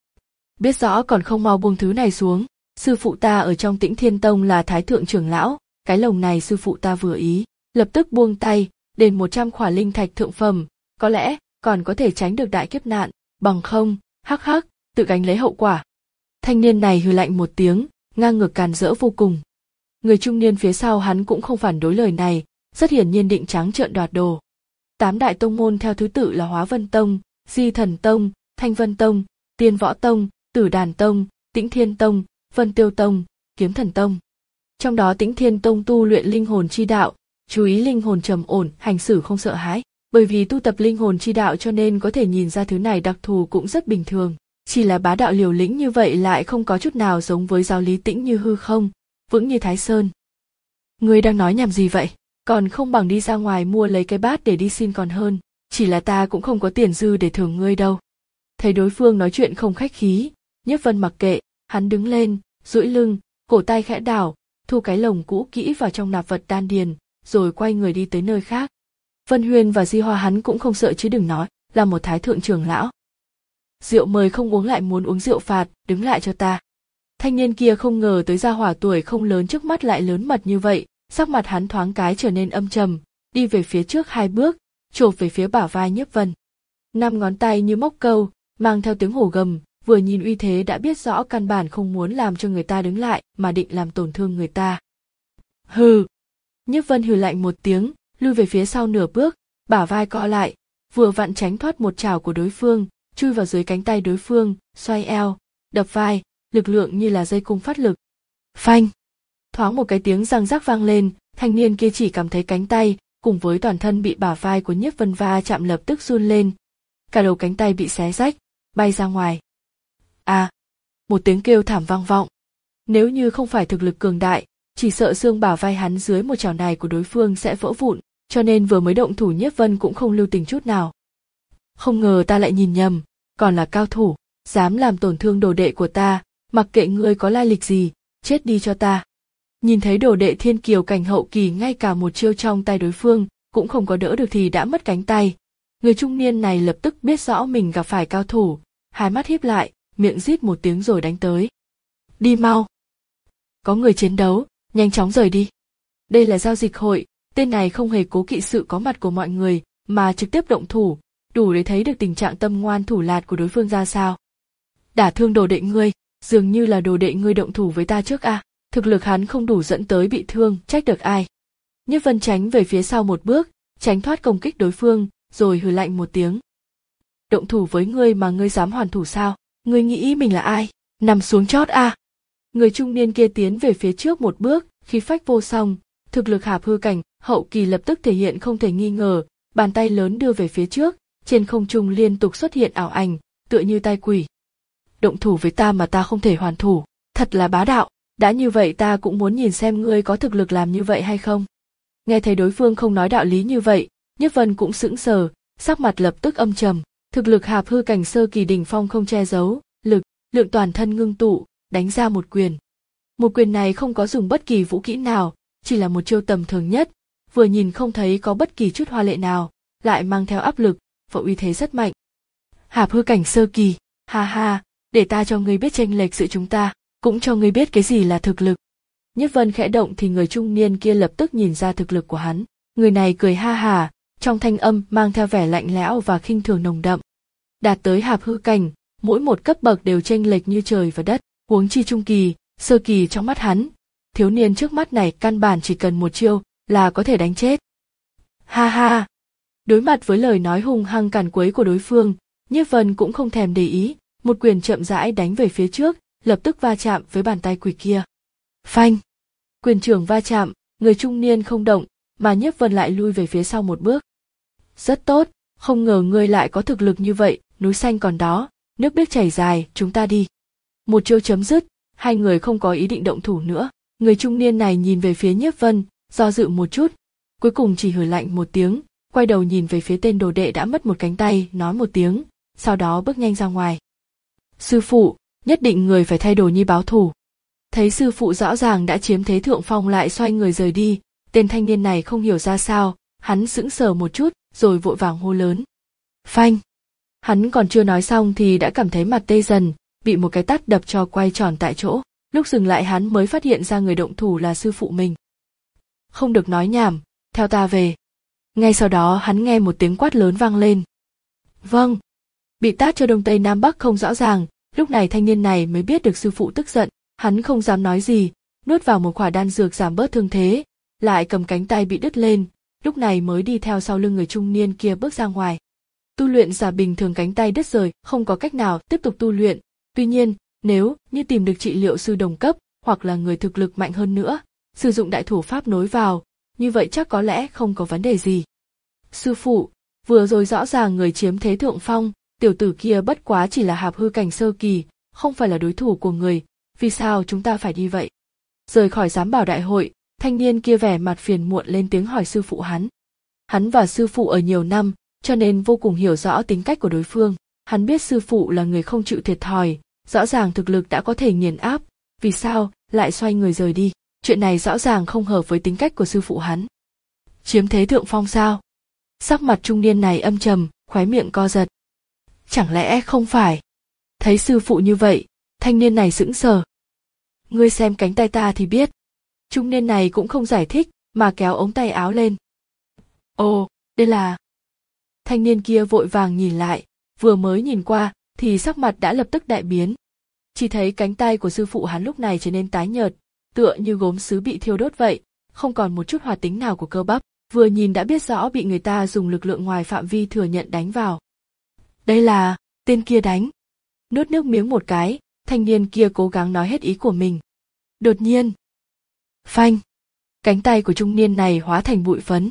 Biết rõ còn không mau buông thứ này xuống, sư phụ ta ở trong Tĩnh Thiên Tông là thái thượng trưởng lão, cái lồng này sư phụ ta vừa ý, lập tức buông tay, đền một trăm khỏa linh thạch thượng phẩm, có lẽ còn có thể tránh được đại kiếp nạn, bằng không, hắc hắc, tự gánh lấy hậu quả. Thanh niên này hừ lạnh một tiếng, ngang ngược càn rỡ vô cùng. Người trung niên phía sau hắn cũng không phản đối lời này, rất hiển nhiên định trắng trợn đoạt đồ. Tám đại tông môn theo thứ tự là Hóa Vân Tông, Di Thần Tông, Thanh Vân Tông, Tiên Võ Tông, Tử Đàn Tông, Tĩnh Thiên Tông, Vân Tiêu Tông, Kiếm Thần Tông. Trong đó Tĩnh Thiên Tông tu luyện linh hồn chi đạo, chú ý linh hồn trầm ổn, hành xử không sợ hãi. Bởi vì tu tập linh hồn chi đạo cho nên có thể nhìn ra thứ này đặc thù cũng rất bình thường. Chỉ là bá đạo liều lĩnh như vậy lại không có chút nào giống với giáo lý tĩnh như hư không, vững như Thái Sơn. Ngươi đang nói nhảm gì vậy? Còn không bằng đi ra ngoài mua lấy cái bát để đi xin còn hơn, chỉ là ta cũng không có tiền dư để thưởng ngươi đâu. Thấy đối phương nói chuyện không khách khí, Nhiếp Vân mặc kệ, hắn đứng lên, duỗi lưng, cổ tay khẽ đảo, thu cái lồng cũ kỹ vào trong nạp vật đan điền, rồi quay người đi tới nơi khác. Vân Huyên và Di Hoa hắn cũng không sợ chứ đừng nói, là một thái thượng trưởng lão. Rượu mời không uống lại muốn uống rượu phạt, đứng lại cho ta. Thanh niên kia không ngờ tới gia hỏa tuổi không lớn trước mắt lại lớn mật như vậy, sắc mặt hắn thoáng cái trở nên âm trầm, đi về phía trước hai bước, chộp về phía bả vai Nhiếp Vân. Năm ngón tay như móc câu, mang theo tiếng hổ gầm, vừa nhìn uy thế đã biết rõ căn bản không muốn làm cho người ta đứng lại mà định làm tổn thương người ta. Hừ. Nhiếp Vân hừ lạnh một tiếng, lui về phía sau nửa bước, bả vai co lại, vừa vặn tránh thoát một chảo của đối phương, chui vào dưới cánh tay đối phương, xoay eo, đập vai, lực lượng như là dây cung phát lực. Phanh! Thoáng một cái tiếng răng rắc vang lên, thanh niên kia chỉ cảm thấy cánh tay, cùng với toàn thân bị bả vai của Nhiếp Vân va chạm lập tức run lên. Cả đầu cánh tay bị xé rách, bay ra ngoài. À! Một tiếng kêu thảm vang vọng. Nếu như không phải thực lực cường đại, chỉ sợ xương bả vai hắn dưới một chảo này của đối phương sẽ vỡ vụn, cho nên vừa mới động thủ Nhiếp Vân cũng không lưu tình chút nào. Không ngờ ta lại nhìn nhầm, còn là cao thủ, dám làm tổn thương đồ đệ của ta, mặc kệ ngươi có lai lịch gì, chết đi cho ta. Nhìn thấy đồ đệ thiên kiều cảnh hậu kỳ ngay cả một chiêu trong tay đối phương, cũng không có đỡ được thì đã mất cánh tay. Người trung niên này lập tức biết rõ mình gặp phải cao thủ, hai mắt híp lại, miệng rít một tiếng rồi đánh tới. Đi mau! Có người chiến đấu, nhanh chóng rời đi. Đây là giao dịch hội, tên này không hề cố kỵ sự có mặt của mọi người, mà trực tiếp động thủ, đủ để thấy được tình trạng tâm ngoan thủ lạt của đối phương ra sao. Đả thương đồ đệ ngươi, dường như là đồ đệ ngươi động thủ với ta trước à, thực lực hắn không đủ dẫn tới bị thương, trách được ai. Nhiếp Vân tránh về phía sau một bước, tránh thoát công kích đối phương, rồi hừ lạnh một tiếng. Động thủ với ngươi mà ngươi dám hoàn thủ sao, ngươi nghĩ mình là ai, nằm xuống chót à. Người trung niên kia tiến về phía trước một bước, khí phách vô song, thực lực hạp hư cảnh, hậu kỳ lập tức thể hiện không thể nghi ngờ, bàn tay lớn đưa về phía trước, trên không trung liên tục xuất hiện ảo ảnh, tựa như tai quỷ. Động thủ với ta mà ta không thể hoàn thủ, thật là bá đạo, đã như vậy ta cũng muốn nhìn xem ngươi có thực lực làm như vậy hay không. Nghe thấy đối phương không nói đạo lý như vậy, Nhiếp Vân cũng sững sờ, sắc mặt lập tức âm trầm, thực lực hạp hư cảnh sơ kỳ đỉnh phong không che giấu, lực, lượng toàn thân ngưng tụ, đánh ra một quyền. Một quyền này không có dùng bất kỳ vũ kỹ nào, chỉ là một chiêu tầm thường nhất, vừa nhìn không thấy có bất kỳ chút hoa lệ nào, lại mang theo áp lực và uy thế rất mạnh. Hạp hư cảnh sơ kỳ, ha ha, để ta cho ngươi biết chênh lệch giữa chúng ta, cũng cho ngươi biết cái gì là thực lực. Nhiếp Vân khẽ động thì người trung niên kia lập tức nhìn ra thực lực của hắn, người này cười ha hả, trong thanh âm mang theo vẻ lạnh lẽo và khinh thường nồng đậm. Đạt tới hạp hư cảnh, mỗi một cấp bậc đều chênh lệch như trời và đất, huống chi trung kỳ, sơ kỳ trong mắt hắn, thiếu niên trước mắt này căn bản chỉ cần một chiêu là có thể đánh chết. Ha ha! Đối mặt với lời nói hung hăng càn quấy của đối phương, Nhiếp Vân cũng không thèm để ý, một quyền chậm rãi đánh về phía trước, lập tức va chạm với bàn tay quỷ kia. Phanh! Quyền trưởng va chạm, người trung niên không động, mà Nhiếp Vân lại lui về phía sau một bước. Rất tốt, không ngờ ngươi lại có thực lực như vậy, núi xanh còn đó, nước biết chảy dài, chúng ta đi. Một chiêu chấm dứt, hai người không có ý định động thủ nữa. Người trung niên này nhìn về phía Nhiếp Vân, do dự một chút, cuối cùng chỉ hừ lạnh một tiếng, quay đầu nhìn về phía tên đồ đệ đã mất một cánh tay, nói một tiếng, sau đó bước nhanh ra ngoài. Sư phụ, nhất định người phải thay đồ nhi báo thù. Thấy sư phụ rõ ràng đã chiếm thế thượng phong lại xoay người rời đi, tên thanh niên này không hiểu ra sao, hắn sững sờ một chút, rồi vội vàng hô lớn. Phanh! Hắn còn chưa nói xong thì đã cảm thấy mặt tê dần, bị một cái tát đập cho quay tròn tại chỗ. Lúc dừng lại hắn mới phát hiện ra người động thủ là sư phụ mình. Không được nói nhảm, theo ta về. Ngay sau đó hắn nghe một tiếng quát lớn vang lên. Vâng. Bị tát cho đông tây nam bắc không rõ ràng, lúc này thanh niên này mới biết được sư phụ tức giận, hắn không dám nói gì, nuốt vào một quả đan dược giảm bớt thương thế, lại cầm cánh tay bị đứt lên, lúc này mới đi theo sau lưng người trung niên kia bước ra ngoài. Tu luyện giả bình thường cánh tay đứt rời, không có cách nào tiếp tục tu luyện, tuy nhiên, nếu như tìm được trị liệu sư đồng cấp hoặc là người thực lực mạnh hơn nữa, sử dụng đại thủ pháp nối vào, như vậy chắc có lẽ không có vấn đề gì. Sư phụ, vừa rồi rõ ràng người chiếm thế thượng phong, tiểu tử kia bất quá chỉ là hạp hư cảnh sơ kỳ, không phải là đối thủ của người, vì sao chúng ta phải đi vậy? Rời khỏi giám bảo đại hội, thanh niên kia vẻ mặt phiền muộn lên tiếng hỏi sư phụ hắn. Hắn và sư phụ ở nhiều năm, cho nên vô cùng hiểu rõ tính cách của đối phương. Hắn biết sư phụ là người không chịu thiệt thòi, rõ ràng thực lực đã có thể nghiền áp, vì sao lại xoay người rời đi? Chuyện này rõ ràng không hợp với tính cách của sư phụ hắn. Chiếm thế thượng phong sao? Sắc mặt trung niên này âm trầm, khóe miệng co giật. Chẳng lẽ không phải? Thấy sư phụ như vậy, thanh niên này sững sờ. Ngươi xem cánh tay ta thì biết. Trung niên này cũng không giải thích, mà kéo ống tay áo lên. Ồ, đây là... Thanh niên kia vội vàng nhìn lại, vừa mới nhìn qua, thì sắc mặt đã lập tức đại biến. Chỉ thấy cánh tay của sư phụ hắn lúc này trở nên tái nhợt, tựa như gốm sứ bị thiêu đốt vậy, không còn một chút hoạt tính nào của cơ bắp, vừa nhìn đã biết rõ bị người ta dùng lực lượng ngoài phạm vi thừa nhận đánh vào. Đây là, tên kia đánh. Nuốt nước miếng một cái, thanh niên kia cố gắng nói hết ý của mình. Đột nhiên, phanh, cánh tay của trung niên này hóa thành bụi phấn.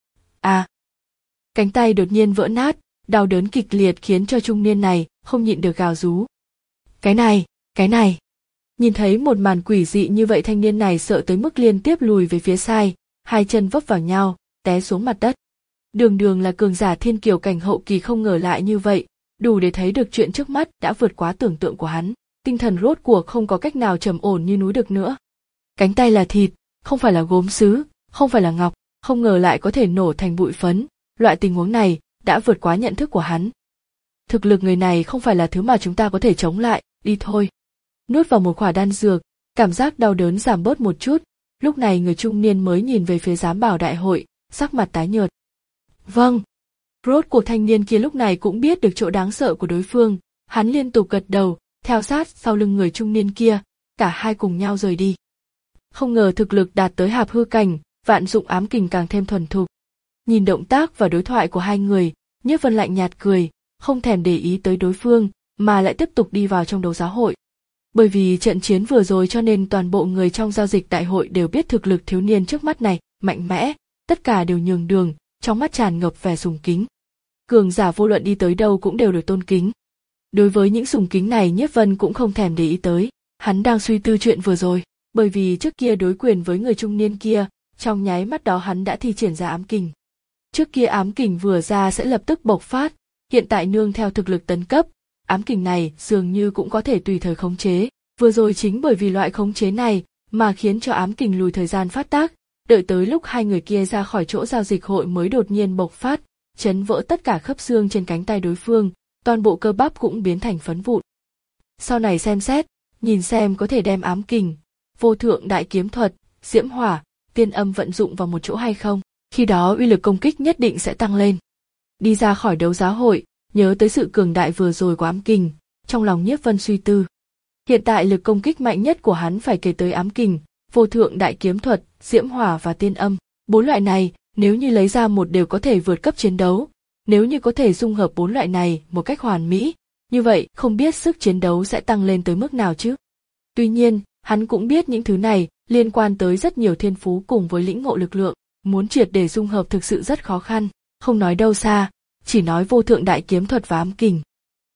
À, cánh tay đột nhiên vỡ nát, đau đớn kịch liệt khiến cho trung niên này không nhịn được gào rú. Cái này, cái này. Nhìn thấy một màn quỷ dị như vậy thanh niên này sợ tới mức liên tiếp lùi về phía sai, hai chân vấp vào nhau, té xuống mặt đất. Đường đường là cường giả thiên kiều cảnh hậu kỳ không ngờ lại như vậy, đủ để thấy được chuyện trước mắt đã vượt quá tưởng tượng của hắn, tinh thần rốt cuộc không có cách nào trầm ổn như núi được nữa. Cánh tay là thịt, không phải là gốm sứ, không phải là ngọc, không ngờ lại có thể nổ thành bụi phấn, loại tình huống này đã vượt quá nhận thức của hắn. Thực lực người này không phải là thứ mà chúng ta có thể chống lại, đi thôi. Nuốt vào một quả đan dược, cảm giác đau đớn giảm bớt một chút, lúc này người trung niên mới nhìn về phía giám bảo đại hội, sắc mặt tái nhợt. Vâng. Rốt cuộc thanh niên kia lúc này cũng biết được chỗ đáng sợ của đối phương, hắn liên tục gật đầu, theo sát sau lưng người trung niên kia, cả hai cùng nhau rời đi. Không ngờ thực lực đạt tới hạp hư cảnh, vạn dụng ám kình càng thêm thuần thục. Nhìn động tác và đối thoại của hai người, Nhiếp Vân lạnh nhạt cười, không thèm để ý tới đối phương, mà lại tiếp tục đi vào trong đấu giá hội. Bởi vì trận chiến vừa rồi cho nên toàn bộ người trong giao dịch đại hội đều biết thực lực thiếu niên trước mắt này mạnh mẽ, tất cả đều nhường đường, trong mắt tràn ngập vẻ sùng kính. Cường giả vô luận đi tới đâu cũng đều được tôn kính. Đối với những sùng kính này Nhiếp Vân cũng không thèm để ý tới, hắn đang suy tư chuyện vừa rồi, bởi vì trước kia đối quyền với người trung niên kia, trong nháy mắt đó hắn đã thi triển ra ám kình. Trước kia ám kình vừa ra sẽ lập tức bộc phát, hiện tại nương theo thực lực tấn cấp, ám kình này dường như cũng có thể tùy thời khống chế. Vừa rồi chính bởi vì loại khống chế này mà khiến cho ám kình lùi thời gian phát tác, đợi tới lúc hai người kia ra khỏi chỗ giao dịch hội mới đột nhiên bộc phát, chấn vỡ tất cả khớp xương trên cánh tay đối phương, toàn bộ cơ bắp cũng biến thành phấn vụn. Sau này xem xét, nhìn xem có thể đem ám kình, vô thượng đại kiếm thuật, diễm hỏa, tiên âm vận dụng vào một chỗ hay không, khi đó uy lực công kích nhất định sẽ tăng lên. Đi ra khỏi đấu giá hội, nhớ tới sự cường đại vừa rồi của ám kình, trong lòng Nhiếp Vân suy tư. Hiện tại lực công kích mạnh nhất của hắn phải kể tới ám kình, vô thượng đại kiếm thuật, diễm hỏa và tiên âm. Bốn loại này, nếu như lấy ra một đều có thể vượt cấp chiến đấu. Nếu như có thể dung hợp bốn loại này một cách hoàn mỹ, như vậy không biết sức chiến đấu sẽ tăng lên tới mức nào chứ. Tuy nhiên, hắn cũng biết những thứ này liên quan tới rất nhiều thiên phú cùng với lĩnh ngộ lực lượng, muốn triệt để dung hợp thực sự rất khó khăn, không nói đâu xa, chỉ nói vô thượng đại kiếm thuật và ám kình.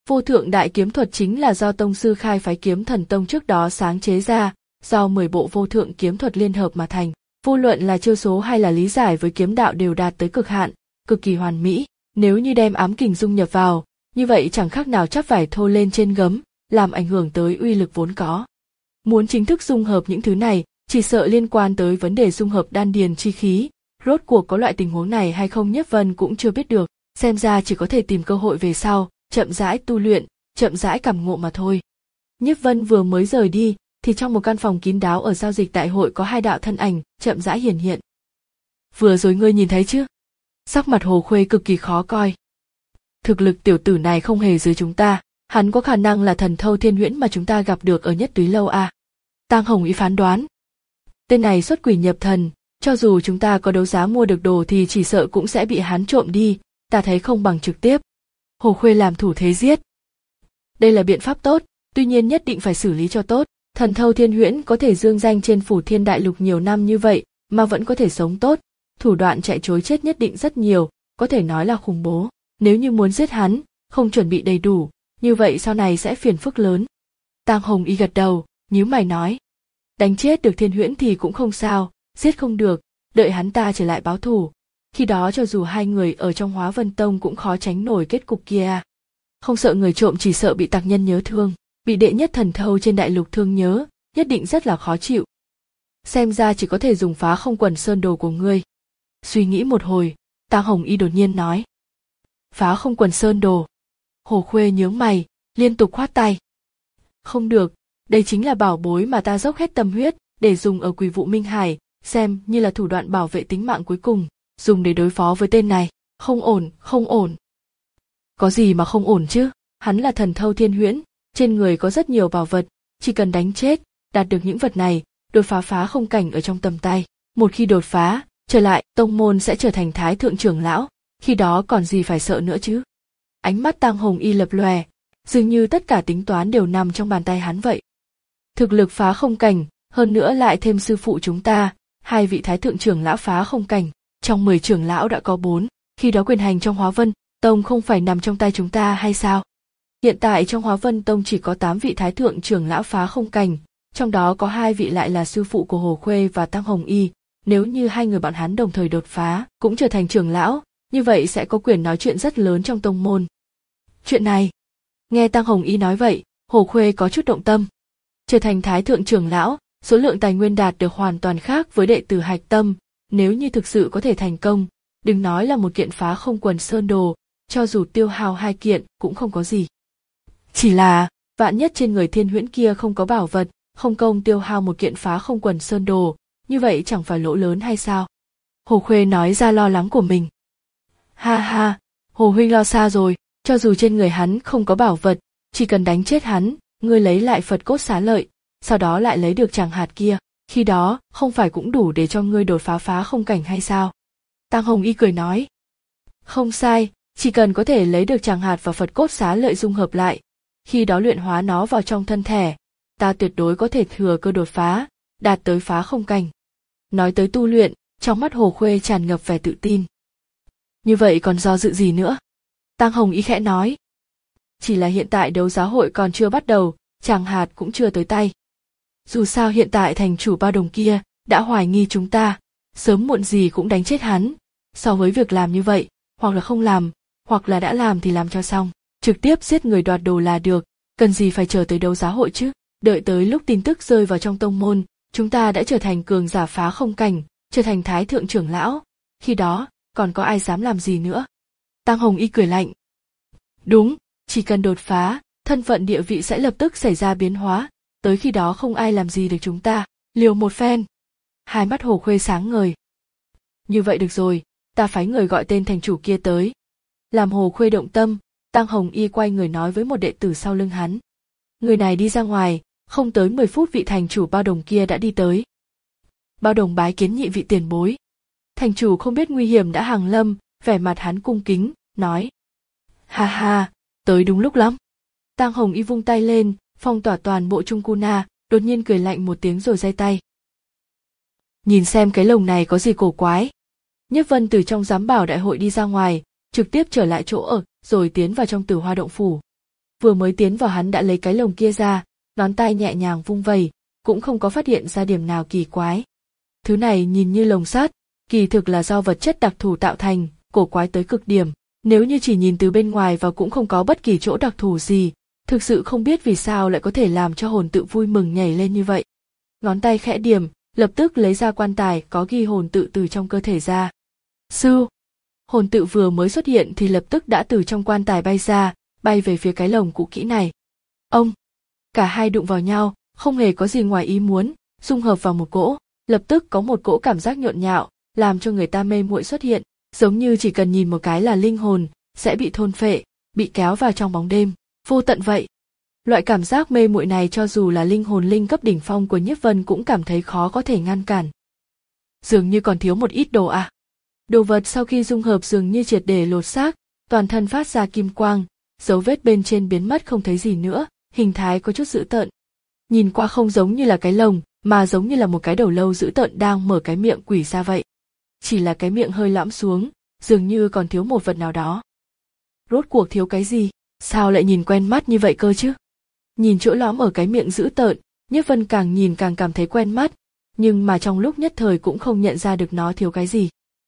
Vô thượng đại kiếm thuật chính là do tông sư khai phái kiếm thần tông trước đó sáng chế ra, do mười bộ vô thượng kiếm thuật liên hợp mà thành. Vô luận là chiêu số hay là lý giải với kiếm đạo đều đạt tới cực hạn, cực kỳ hoàn mỹ. Nếu như đem ám kình dung nhập vào, như vậy chẳng khác nào chắp vải thô lên trên gấm, làm ảnh hưởng tới uy lực vốn có. Muốn chính thức dung hợp những thứ này, chỉ sợ liên quan tới vấn đề dung hợp đan điền chi khí, rốt cuộc có loại tình huống này hay không Nhiếp Vân cũng chưa biết được, xem ra chỉ có thể tìm cơ hội về sau, chậm rãi tu luyện, chậm rãi cảm ngộ mà thôi. Nhiếp Vân vừa mới rời đi, thì trong một căn phòng kín đáo ở giao dịch đại hội có hai đạo thân ảnh chậm rãi hiển hiện. Vừa rồi ngươi nhìn thấy chứ? Sắc mặt Hồ Khuê cực kỳ khó coi. Thực lực tiểu tử này không hề dưới chúng ta, hắn có khả năng là thần thâu thiên huyễn mà chúng ta gặp được ở Nhất Túy lâu à? Tang Hồng Ý phán đoán. Tên này xuất quỷ nhập thần, cho dù chúng ta có đấu giá mua được đồ thì chỉ sợ cũng sẽ bị hắn trộm đi, ta thấy không bằng trực tiếp. Hồ Khuê làm thủ thế giết. Đây là biện pháp tốt, tuy nhiên nhất định phải xử lý cho tốt. Thần thâu thiên huyễn có thể dương danh trên phủ thiên đại lục nhiều năm như vậy mà vẫn có thể sống tốt, thủ đoạn chạy trối chết nhất định rất nhiều, có thể nói là khủng bố. Nếu như muốn giết hắn, không chuẩn bị đầy đủ, như vậy sau này sẽ phiền phức lớn. Tang Hồng Y gật đầu, nhíu mày nói. Đánh chết được thiên huyễn thì cũng không sao, giết không được, đợi hắn ta trở lại báo thù. Khi đó cho dù hai người ở trong Hóa Vân Tông cũng khó tránh nổi kết cục kia. Không sợ người trộm chỉ sợ bị tặc nhân nhớ thương. Bị đệ nhất thần thâu trên đại lục thương nhớ, nhất định rất là khó chịu. Xem ra chỉ có thể dùng Phá Không Quần Sơn đồ của ngươi. Suy nghĩ một hồi, Tang Hồng Y đột nhiên nói. Phá Không Quần Sơn đồ. Hồ Khuê nhướng mày, liên tục khoát tay. Không được, đây chính là bảo bối mà ta dốc hết tâm huyết để dùng ở Quỷ Vụ Minh Hải, xem như là thủ đoạn bảo vệ tính mạng cuối cùng, dùng để đối phó với tên này. Không ổn, không ổn. Có gì mà không ổn chứ, hắn là thần thâu thiên huyễn. Trên người có rất nhiều bảo vật, chỉ cần đánh chết, đạt được những vật này, đột phá phá không cảnh ở trong tầm tay. Một khi đột phá, trở lại, tông môn sẽ trở thành thái thượng trưởng lão, khi đó còn gì phải sợ nữa chứ. Ánh mắt Tang Hồng Y lập lòe, dường như tất cả tính toán đều nằm trong bàn tay hắn vậy. Thực lực phá không cảnh, hơn nữa lại thêm sư phụ chúng ta, hai vị thái thượng trưởng lão phá không cảnh, trong mười trưởng lão đã có bốn, khi đó quyền hành trong Hóa Vân Tông không phải nằm trong tay chúng ta hay sao? Hiện tại trong Hóa Vân Tông chỉ có tám vị thái thượng trưởng lão phá không cảnh, trong đó có hai vị lại là sư phụ của Hồ Khuê và Tang Hồng Y, nếu như hai người bọn hắn đồng thời đột phá, cũng trở thành trưởng lão, như vậy sẽ có quyền nói chuyện rất lớn trong tông môn. Chuyện này, nghe Tang Hồng Y nói vậy, Hồ Khuê có chút động tâm. Trở thành thái thượng trưởng lão, số lượng tài nguyên đạt được hoàn toàn khác với đệ tử hạch tâm, nếu như thực sự có thể thành công, đừng nói là một kiện Phá Không Quần Sơn đồ, cho dù tiêu hao hai kiện cũng không có gì. Chỉ là, vạn nhất trên người thiên huyễn kia không có bảo vật, không công tiêu hao một kiện Phá Không Quần Sơn đồ, như vậy chẳng phải lỗ lớn hay sao? Hồ Khuê nói ra lo lắng của mình. Ha ha, Hồ huynh lo xa rồi, cho dù trên người hắn không có bảo vật, chỉ cần đánh chết hắn, ngươi lấy lại Phật cốt xá lợi, sau đó lại lấy được tràng hạt kia, khi đó không phải cũng đủ để cho ngươi đột phá phá không cảnh hay sao? Tang Hồng Y cười nói. Không sai, chỉ cần có thể lấy được tràng hạt và Phật cốt xá lợi dung hợp lại, khi đó luyện hóa nó vào trong thân thể, ta tuyệt đối có thể thừa cơ đột phá, đạt tới phá không cảnh. Nói tới tu luyện, trong mắt Hồ Khuê tràn ngập vẻ tự tin. Như vậy còn do dự gì nữa? Tang Hồng Y khẽ nói. Chỉ là hiện tại đấu giá hội còn chưa bắt đầu, tràng hạt cũng chưa tới tay. Dù sao hiện tại thành chủ Bao Đồng kia đã hoài nghi chúng ta, sớm muộn gì cũng đánh chết hắn. So với việc làm như vậy, hoặc là không làm, hoặc là đã làm thì làm cho xong, trực tiếp giết người đoạt đồ là được, cần gì phải chờ tới đấu giá hội chứ? Đợi tới lúc tin tức rơi vào trong tông môn, chúng ta đã trở thành cường giả phá không cảnh, trở thành thái thượng trưởng lão, khi đó còn có ai dám làm gì nữa? Tang Hồng Y cười lạnh. Đúng, chỉ cần đột phá, thân phận địa vị sẽ lập tức xảy ra biến hóa, tới khi đó không ai làm gì được chúng ta, liều một phen. Hai mắt Hồ Khuê sáng ngời. Như vậy được rồi, ta phái người gọi tên thành chủ kia tới. Làm Hồ Khuê động tâm, Tang Hồng Y quay người nói với một đệ tử sau lưng hắn. Người này đi ra ngoài, không tới mười phút vị thành chủ Bao Đồng kia đã đi tới. Bao Đồng bái kiến nhị vị tiền bối. Thành chủ không biết nguy hiểm đã hàng lâm, vẻ mặt hắn cung kính, nói. Ha ha, tới đúng lúc lắm. Tang Hồng Y vung tay lên, phong tỏa toàn bộ Trung Cu Na, đột nhiên cười lạnh một tiếng rồi giơ tay. Nhìn xem cái lồng này có gì cổ quái. Nhiếp Vân từ trong giám bảo đại hội đi ra ngoài, trực tiếp trở lại chỗ ở, rồi tiến vào trong Tử Hoa động phủ. vừa mới tiến vào hắn đã lấy cái lồng kia ra, ngón tay nhẹ nhàng vung vẩy, cũng không có phát hiện ra điểm nào kỳ quái. Thứ này nhìn như lồng sắt, kỳ thực là do vật chất đặc thù tạo thành, cổ quái tới cực điểm. Nếu như chỉ nhìn từ bên ngoài vào cũng không có bất kỳ chỗ đặc thù gì, thực sự không biết vì sao lại có thể làm cho hồn tự vui mừng nhảy lên như vậy. Ngón tay khẽ điểm, lập tức lấy ra quan tài có ghi hồn tự từ trong cơ thể ra. Sư! Hồn tự vừa mới xuất hiện thì lập tức đã từ trong quan tài bay ra, bay về phía cái lồng cũ kỹ này. Ông! Cả hai đụng vào nhau, không hề có gì ngoài ý muốn, dung hợp vào một cỗ, lập tức có một cỗ cảm giác nhộn nhạo, làm cho người ta mê muội xuất hiện, giống như chỉ cần nhìn một cái là linh hồn sẽ bị thôn phệ, bị kéo vào trong bóng đêm, vô tận vậy. Loại cảm giác mê muội này cho dù là linh hồn linh cấp đỉnh phong của Nhiếp Vân cũng cảm thấy khó có thể ngăn cản. Dường như còn thiếu một ít đồ à. Đồ vật sau khi dung hợp dường như triệt để lột xác, toàn thân phát ra kim quang, dấu vết bên trên biến mất không thấy gì nữa, hình thái có chút dữ tợn. Nhìn qua không giống như là cái lồng, mà giống như là một cái đầu lâu dữ tợn đang mở cái miệng quỷ ra vậy. Chỉ là cái miệng hơi lõm xuống, dường như còn thiếu một vật nào đó. Rốt cuộc thiếu cái gì? Sao lại nhìn quen mắt như vậy cơ chứ? Nhìn chỗ lõm ở cái miệng dữ tợn, Nhiếp Vân càng nhìn càng cảm thấy quen mắt, nhưng mà trong lúc nhất thời cũng không nhận ra được nó thiếu cái gì.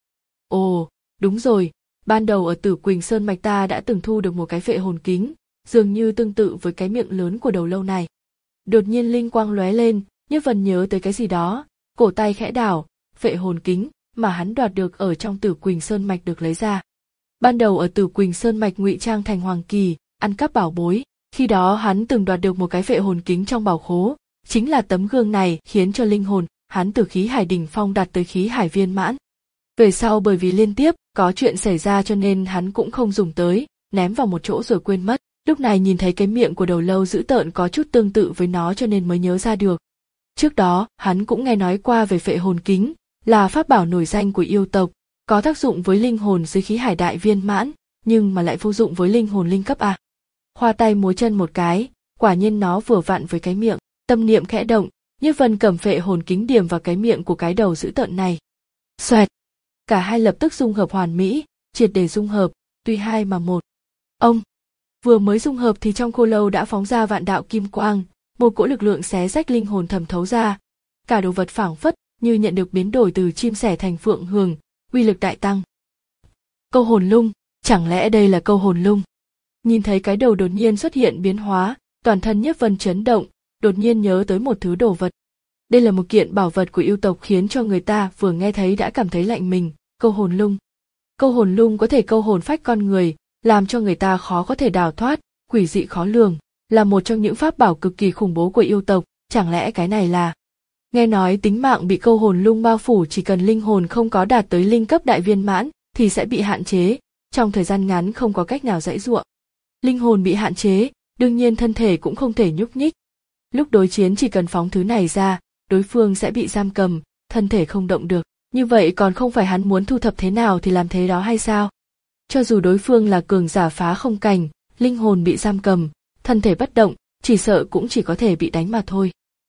Ồ, đúng rồi, ban đầu ở Tử Quỳnh Sơn Mạch ta đã từng thu được một cái phệ hồn kính, dường như tương tự với cái miệng lớn của đầu lâu này. Đột nhiên linh quang lóe lên, Nhiếp Vân nhớ tới cái gì đó, cổ tay khẽ đảo, phệ hồn kính mà hắn đoạt được ở trong Tử Quỳnh Sơn Mạch được lấy ra. Ban đầu ở Tử Quỳnh Sơn Mạch ngụy trang thành hoàng kỳ, ăn cắp bảo bối, khi đó hắn từng đoạt được một cái phệ hồn kính trong bảo khố, chính là tấm gương này khiến cho linh hồn hắn từ khí hải đỉnh phong đạt tới khí hải viên mãn. Về sau bởi vì liên tiếp có chuyện xảy ra cho nên hắn cũng không dùng tới, ném vào một chỗ rồi quên mất. Lúc này nhìn thấy cái miệng của đầu lâu dữ tợn có chút tương tự với nó cho nên mới nhớ ra được. Trước đó, hắn cũng nghe nói qua về phệ hồn kính, là pháp bảo nổi danh của yêu tộc, có tác dụng với linh hồn dưới khí hải đại viên mãn, nhưng mà lại vô dụng với linh hồn linh cấp A. Khoa tay múa chân một cái, quả nhiên nó vừa vặn với cái miệng, tâm niệm khẽ động, Nhiếp Vân cầm phệ hồn kính điểm vào cái miệng của cái đầu dữ tợn này. Xoẹt! Cả hai lập tức dung hợp hoàn mỹ, triệt để dung hợp, tuy hai mà một. Ông! Vừa mới dung hợp thì trong khô lâu đã phóng ra vạn đạo kim quang, một cỗ lực lượng xé rách linh hồn thẩm thấu ra. Cả đồ vật phảng phất như nhận được biến đổi từ chim sẻ thành phượng hường, uy lực đại tăng. Câu hồn lung, chẳng lẽ đây là câu hồn lung? Nhìn thấy cái đầu đột nhiên xuất hiện biến hóa, toàn thân Nhiếp Vân chấn động, đột nhiên nhớ tới một thứ đồ vật. Đây là một kiện bảo vật của yêu tộc khiến cho người ta vừa nghe thấy đã cảm thấy lạnh mình, câu hồn lung. Câu hồn lung có thể câu hồn phách con người, làm cho người ta khó có thể đào thoát, quỷ dị khó lường, là một trong những pháp bảo cực kỳ khủng bố của yêu tộc, chẳng lẽ cái này là... Nghe nói tính mạng bị câu hồn lung bao phủ chỉ cần linh hồn không có đạt tới linh cấp đại viên mãn thì sẽ bị hạn chế, trong thời gian ngắn không có cách nào giãy giụa. Linh hồn bị hạn chế, đương nhiên thân thể cũng không thể nhúc nhích. Lúc đối chiến chỉ cần phóng thứ này ra, đối phương sẽ bị giam cầm, thân thể không động được. Như vậy còn không phải hắn muốn thu thập thế nào thì làm thế đó hay sao? Cho dù đối phương là cường giả phá không cảnh, linh hồn bị giam cầm, thân thể bất động, chỉ sợ cũng chỉ có thể bị đánh mà thôi.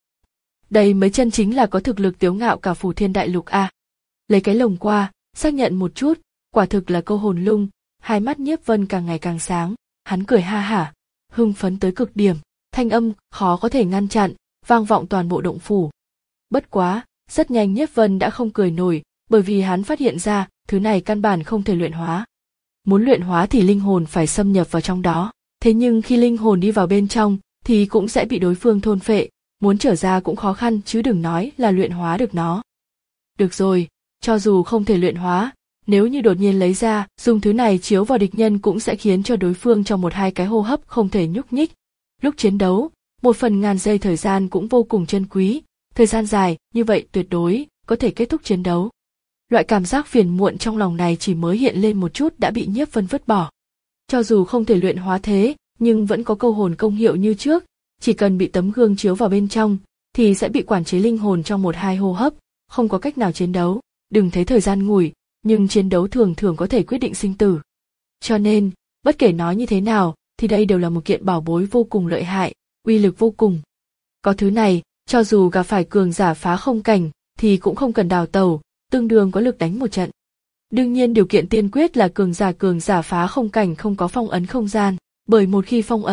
Đây mới chân chính là có thực lực tiếu ngạo cả Phù Thiên Đại Lục a. Lấy cái lồng qua, xác nhận một chút, quả thực là câu hồn lung, hai mắt Nhiếp Vân càng ngày càng sáng, hắn cười ha hả, hưng phấn tới cực điểm, thanh âm khó có thể ngăn chặn, vang vọng toàn bộ động phủ. Bất quá, rất nhanh Nhiếp Vân đã không cười nổi, bởi vì hắn phát hiện ra, thứ này căn bản không thể luyện hóa. Muốn luyện hóa thì linh hồn phải xâm nhập vào trong đó, thế nhưng khi linh hồn đi vào bên trong, thì cũng sẽ bị đối phương thôn phệ, muốn trở ra cũng khó khăn chứ đừng nói là luyện hóa được nó. Được rồi, cho dù không thể luyện hóa, nếu như đột nhiên lấy ra, dùng thứ này chiếu vào địch nhân cũng sẽ khiến cho đối phương trong một hai cái hô hấp không thể nhúc nhích. Lúc chiến đấu, một phần ngàn giây thời gian cũng vô cùng chân quý, thời gian dài như vậy tuyệt đối có thể kết thúc chiến đấu. Loại cảm giác phiền muộn trong lòng này chỉ mới hiện lên một chút đã bị Nhiếp Vân vứt bỏ. Cho dù không thể luyện hóa thế, nhưng vẫn có câu hồn công hiệu như trước, chỉ cần bị tấm gương chiếu vào bên trong, thì sẽ bị quản chế linh hồn trong một hai hô hấp, không có cách nào chiến đấu. Đừng thấy thời gian ngủi, nhưng chiến đấu thường thường có thể quyết định sinh tử. Cho nên, bất kể nói như thế nào, thì đây đều là một kiện bảo bối vô cùng lợi hại, uy lực vô cùng. Có thứ này, cho dù gặp phải cường giả phá không cảnh, thì cũng không cần đào tẩu, tương đương có lực đánh một trận. Đương nhiên điều kiện tiên quyết là cường giả cường giả phá không cảnh không có phong ấn không gian, bởi một khi phong ấn,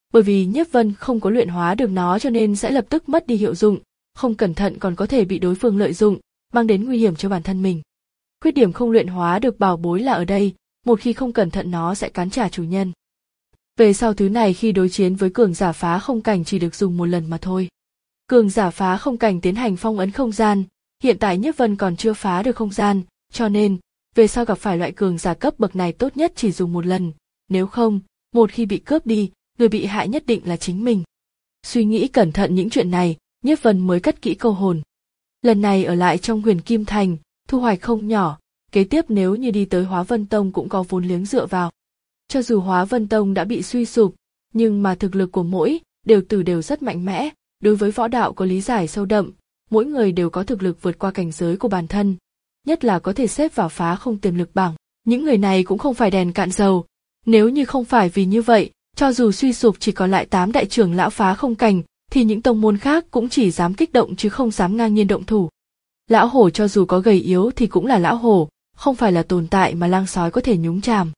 Bởi vì Nhiếp Vân không có luyện hóa được nó cho nên sẽ lập tức mất đi hiệu dụng, không cẩn thận còn có thể bị đối phương lợi dụng, mang đến nguy hiểm cho bản thân mình. Khuyết điểm không luyện hóa được bảo bối là ở đây, một khi không cẩn thận nó sẽ cắn trả chủ nhân. Về sau thứ này khi đối chiến với cường giả phá không cảnh chỉ được dùng một lần mà thôi. Cường giả phá không cảnh tiến hành phong ấn không gian, hiện tại Nhiếp Vân còn chưa phá được không gian, cho nên, về sau gặp phải loại cường giả cấp bậc này tốt nhất chỉ dùng một lần, nếu không, một khi bị cướp đi, người bị hại nhất định là chính mình. Suy nghĩ cẩn thận những chuyện này, Nhiếp Vân mới cất kỹ câu hồn. Lần này ở lại trong Huyền Kim Thành, thu hoạch không nhỏ, kế tiếp nếu như đi tới Hóa Vân Tông cũng có vốn liếng dựa vào. Cho dù Hóa Vân Tông đã bị suy sụp, nhưng mà thực lực của mỗi đều tử đều rất mạnh mẽ, đối với võ đạo có lý giải sâu đậm, mỗi người đều có thực lực vượt qua cảnh giới của bản thân, nhất là có thể xếp vào phá không tiềm lực bảng. Những người này cũng không phải đèn cạn dầu, nếu như không phải vì như vậy, cho dù suy sụp chỉ còn lại tám đại trưởng lão phá không cảnh, thì những tông môn khác cũng chỉ dám kích động chứ không dám ngang nhiên động thủ. Lão hổ cho dù có gầy yếu thì cũng là lão hổ, không phải là tồn tại mà lang sói có thể nhúng chàm.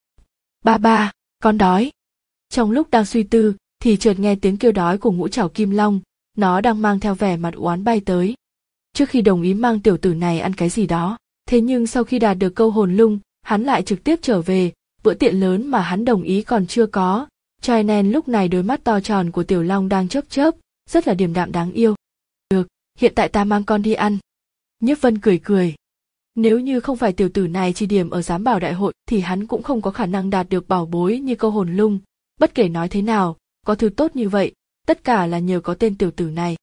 Ba ba, con đói. Trong lúc đang suy tư, thì chợt nghe tiếng kêu đói của ngũ trảo kim long, nó đang mang theo vẻ mặt oán bay tới. Trước khi đồng ý mang tiểu tử này ăn cái gì đó, thế nhưng sau khi đạt được câu hồn lung, hắn lại trực tiếp trở về, bữa tiện lớn mà hắn đồng ý còn chưa có. Cho nên lúc này đôi mắt to tròn của tiểu long đang chớp chớp, rất là điềm đạm đáng yêu. Được, hiện tại ta mang con đi ăn. Nhiếp Vân cười cười. Nếu như không phải tiểu tử này chỉ điểm ở giám bảo đại hội thì hắn cũng không có khả năng đạt được bảo bối như câu hồn lung. Bất kể nói thế nào, có thứ tốt như vậy, tất cả là nhờ có tên tiểu tử này.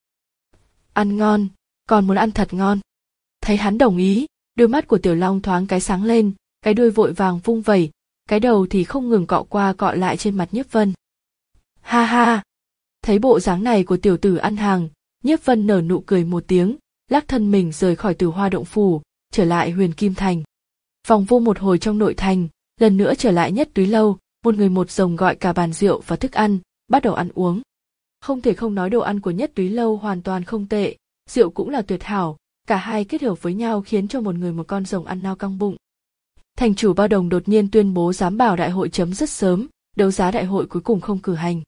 Ăn ngon, còn muốn ăn thật ngon. Thấy hắn đồng ý, đôi mắt của tiểu long thoáng cái sáng lên, cái đuôi vội vàng vung vẩy, cái đầu thì không ngừng cọ qua cọ lại trên mặt Nhiếp Vân. Ha ha! Thấy bộ dáng này của tiểu tử ăn hàng, Nhiếp Vân nở nụ cười một tiếng, lắc thân mình rời khỏi Tử Hoa động phủ, trở lại Huyền Kim Thành. Vòng vô một hồi trong nội thành, lần nữa trở lại Nhất Túy lâu, một người một rồng gọi cả bàn rượu và thức ăn, bắt đầu ăn uống. Không thể không nói đồ ăn của Nhất Túy lâu hoàn toàn không tệ, rượu cũng là tuyệt hảo, cả hai kết hợp với nhau khiến cho một người một con rồng ăn no căng bụng. Thành chủ Bao Đồng đột nhiên tuyên bố giám bảo đại hội chấm dứt sớm, đấu giá đại hội cuối cùng không cử hành.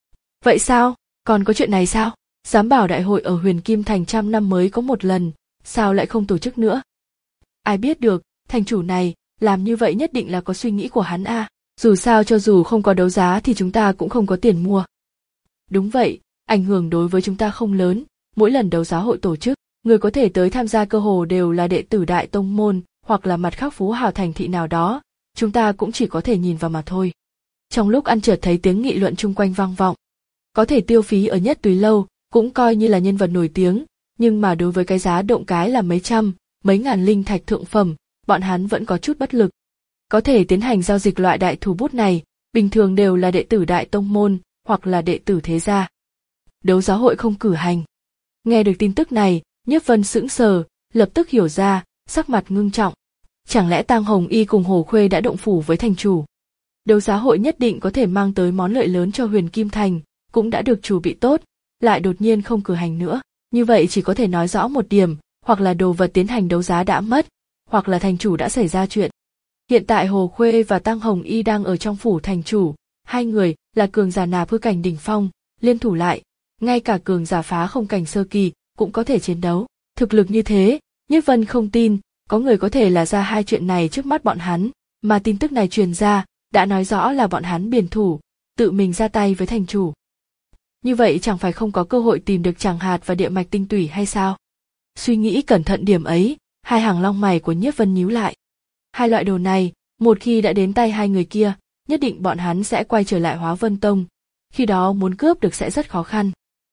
Vậy sao? Còn có chuyện này sao? Giám bảo đại hội ở Huyền Kim Thành trăm năm mới có một lần, sao lại không tổ chức nữa? Ai biết được, thành chủ này, làm như vậy nhất định là có suy nghĩ của hắn a. À. Dù sao cho dù không có đấu giá thì chúng ta cũng không có tiền mua. Đúng vậy, ảnh hưởng đối với chúng ta không lớn, mỗi lần đấu giá hội tổ chức, người có thể tới tham gia cơ hồ đều là đệ tử đại tông môn, hoặc là mặt khác phú hào thành thị nào đó, chúng ta cũng chỉ có thể nhìn vào mà thôi. Trong lúc ăn chợt thấy tiếng nghị luận chung quanh vang vọng. Có thể tiêu phí ở Nhất Túy lâu, cũng coi như là nhân vật nổi tiếng, nhưng mà đối với cái giá động cái là mấy trăm, mấy ngàn linh thạch thượng phẩm, bọn hắn vẫn có chút bất lực. Có thể tiến hành giao dịch loại đại thủ bút này, bình thường đều là đệ tử đại tông môn, hoặc là đệ tử thế gia. Đấu giá hội không cử hành. Nghe được tin tức này, Nhiếp Vân sững sờ, lập tức hiểu ra, sắc mặt ngưng trọng. Chẳng lẽ Tang Hồng Y cùng Hồ Khuê đã động phủ với thành chủ? Đấu giá hội nhất định có thể mang tới món lợi lớn cho Huyền Kim Thành, cũng đã được chủ bị tốt, lại đột nhiên không cử hành nữa. Như vậy chỉ có thể nói rõ một điểm, hoặc là đồ vật tiến hành đấu giá đã mất, hoặc là thành chủ đã xảy ra chuyện. Hiện tại Hồ Khuê và Tang Hồng Y đang ở trong phủ thành chủ, hai người là cường giả nạp hư cảnh đỉnh phong, liên thủ lại, ngay cả cường giả phá không cảnh sơ kỳ cũng có thể chiến đấu. Thực lực như thế, Nhiếp Vân không tin, có người có thể là ra hai chuyện này trước mắt bọn hắn, mà tin tức này truyền ra, đã nói rõ là bọn hắn biển thủ, tự mình ra tay với thành chủ. Như vậy chẳng phải không có cơ hội tìm được Tràng Hạt và địa mạch tinh tủy hay sao? Suy nghĩ cẩn thận điểm ấy, hai hàng lông mày của Nhiếp Vân nhíu lại. Hai loại đồ này, một khi đã đến tay hai người kia, nhất định bọn hắn sẽ quay trở lại Hóa Vân Tông, khi đó muốn cướp được sẽ rất khó khăn.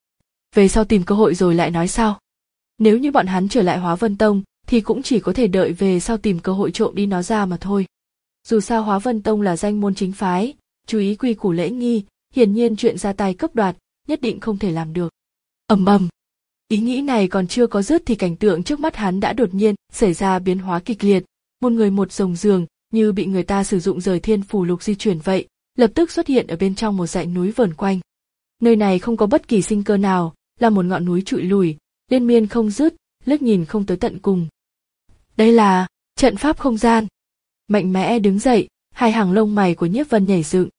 Về sau tìm cơ hội rồi lại nói sao? Nếu như bọn hắn trở lại Hóa Vân Tông, thì cũng chỉ có thể đợi về sau tìm cơ hội trộm đi nó ra mà thôi. Dù sao Hóa Vân Tông là danh môn chính phái, chú ý quy củ lễ nghi, hiển nhiên chuyện ra tay cướp đoạt, nhất định không thể làm được. Ầm ầm. Ý nghĩ này còn chưa có dứt thì cảnh tượng trước mắt hắn đã đột nhiên xảy ra biến hóa kịch liệt, một người một rồng giường như bị người ta sử dụng rời thiên phù lục di chuyển vậy, lập tức xuất hiện ở bên trong một dãy núi vờn quanh. Nơi này không có bất kỳ sinh cơ nào, là một ngọn núi trụi lùi, liên miên không dứt, liếc nhìn không tới tận cùng. Đây là trận pháp không gian. Mạnh mẽ đứng dậy, hai hàng lông mày của Nhiếp Vân nhảy dựng.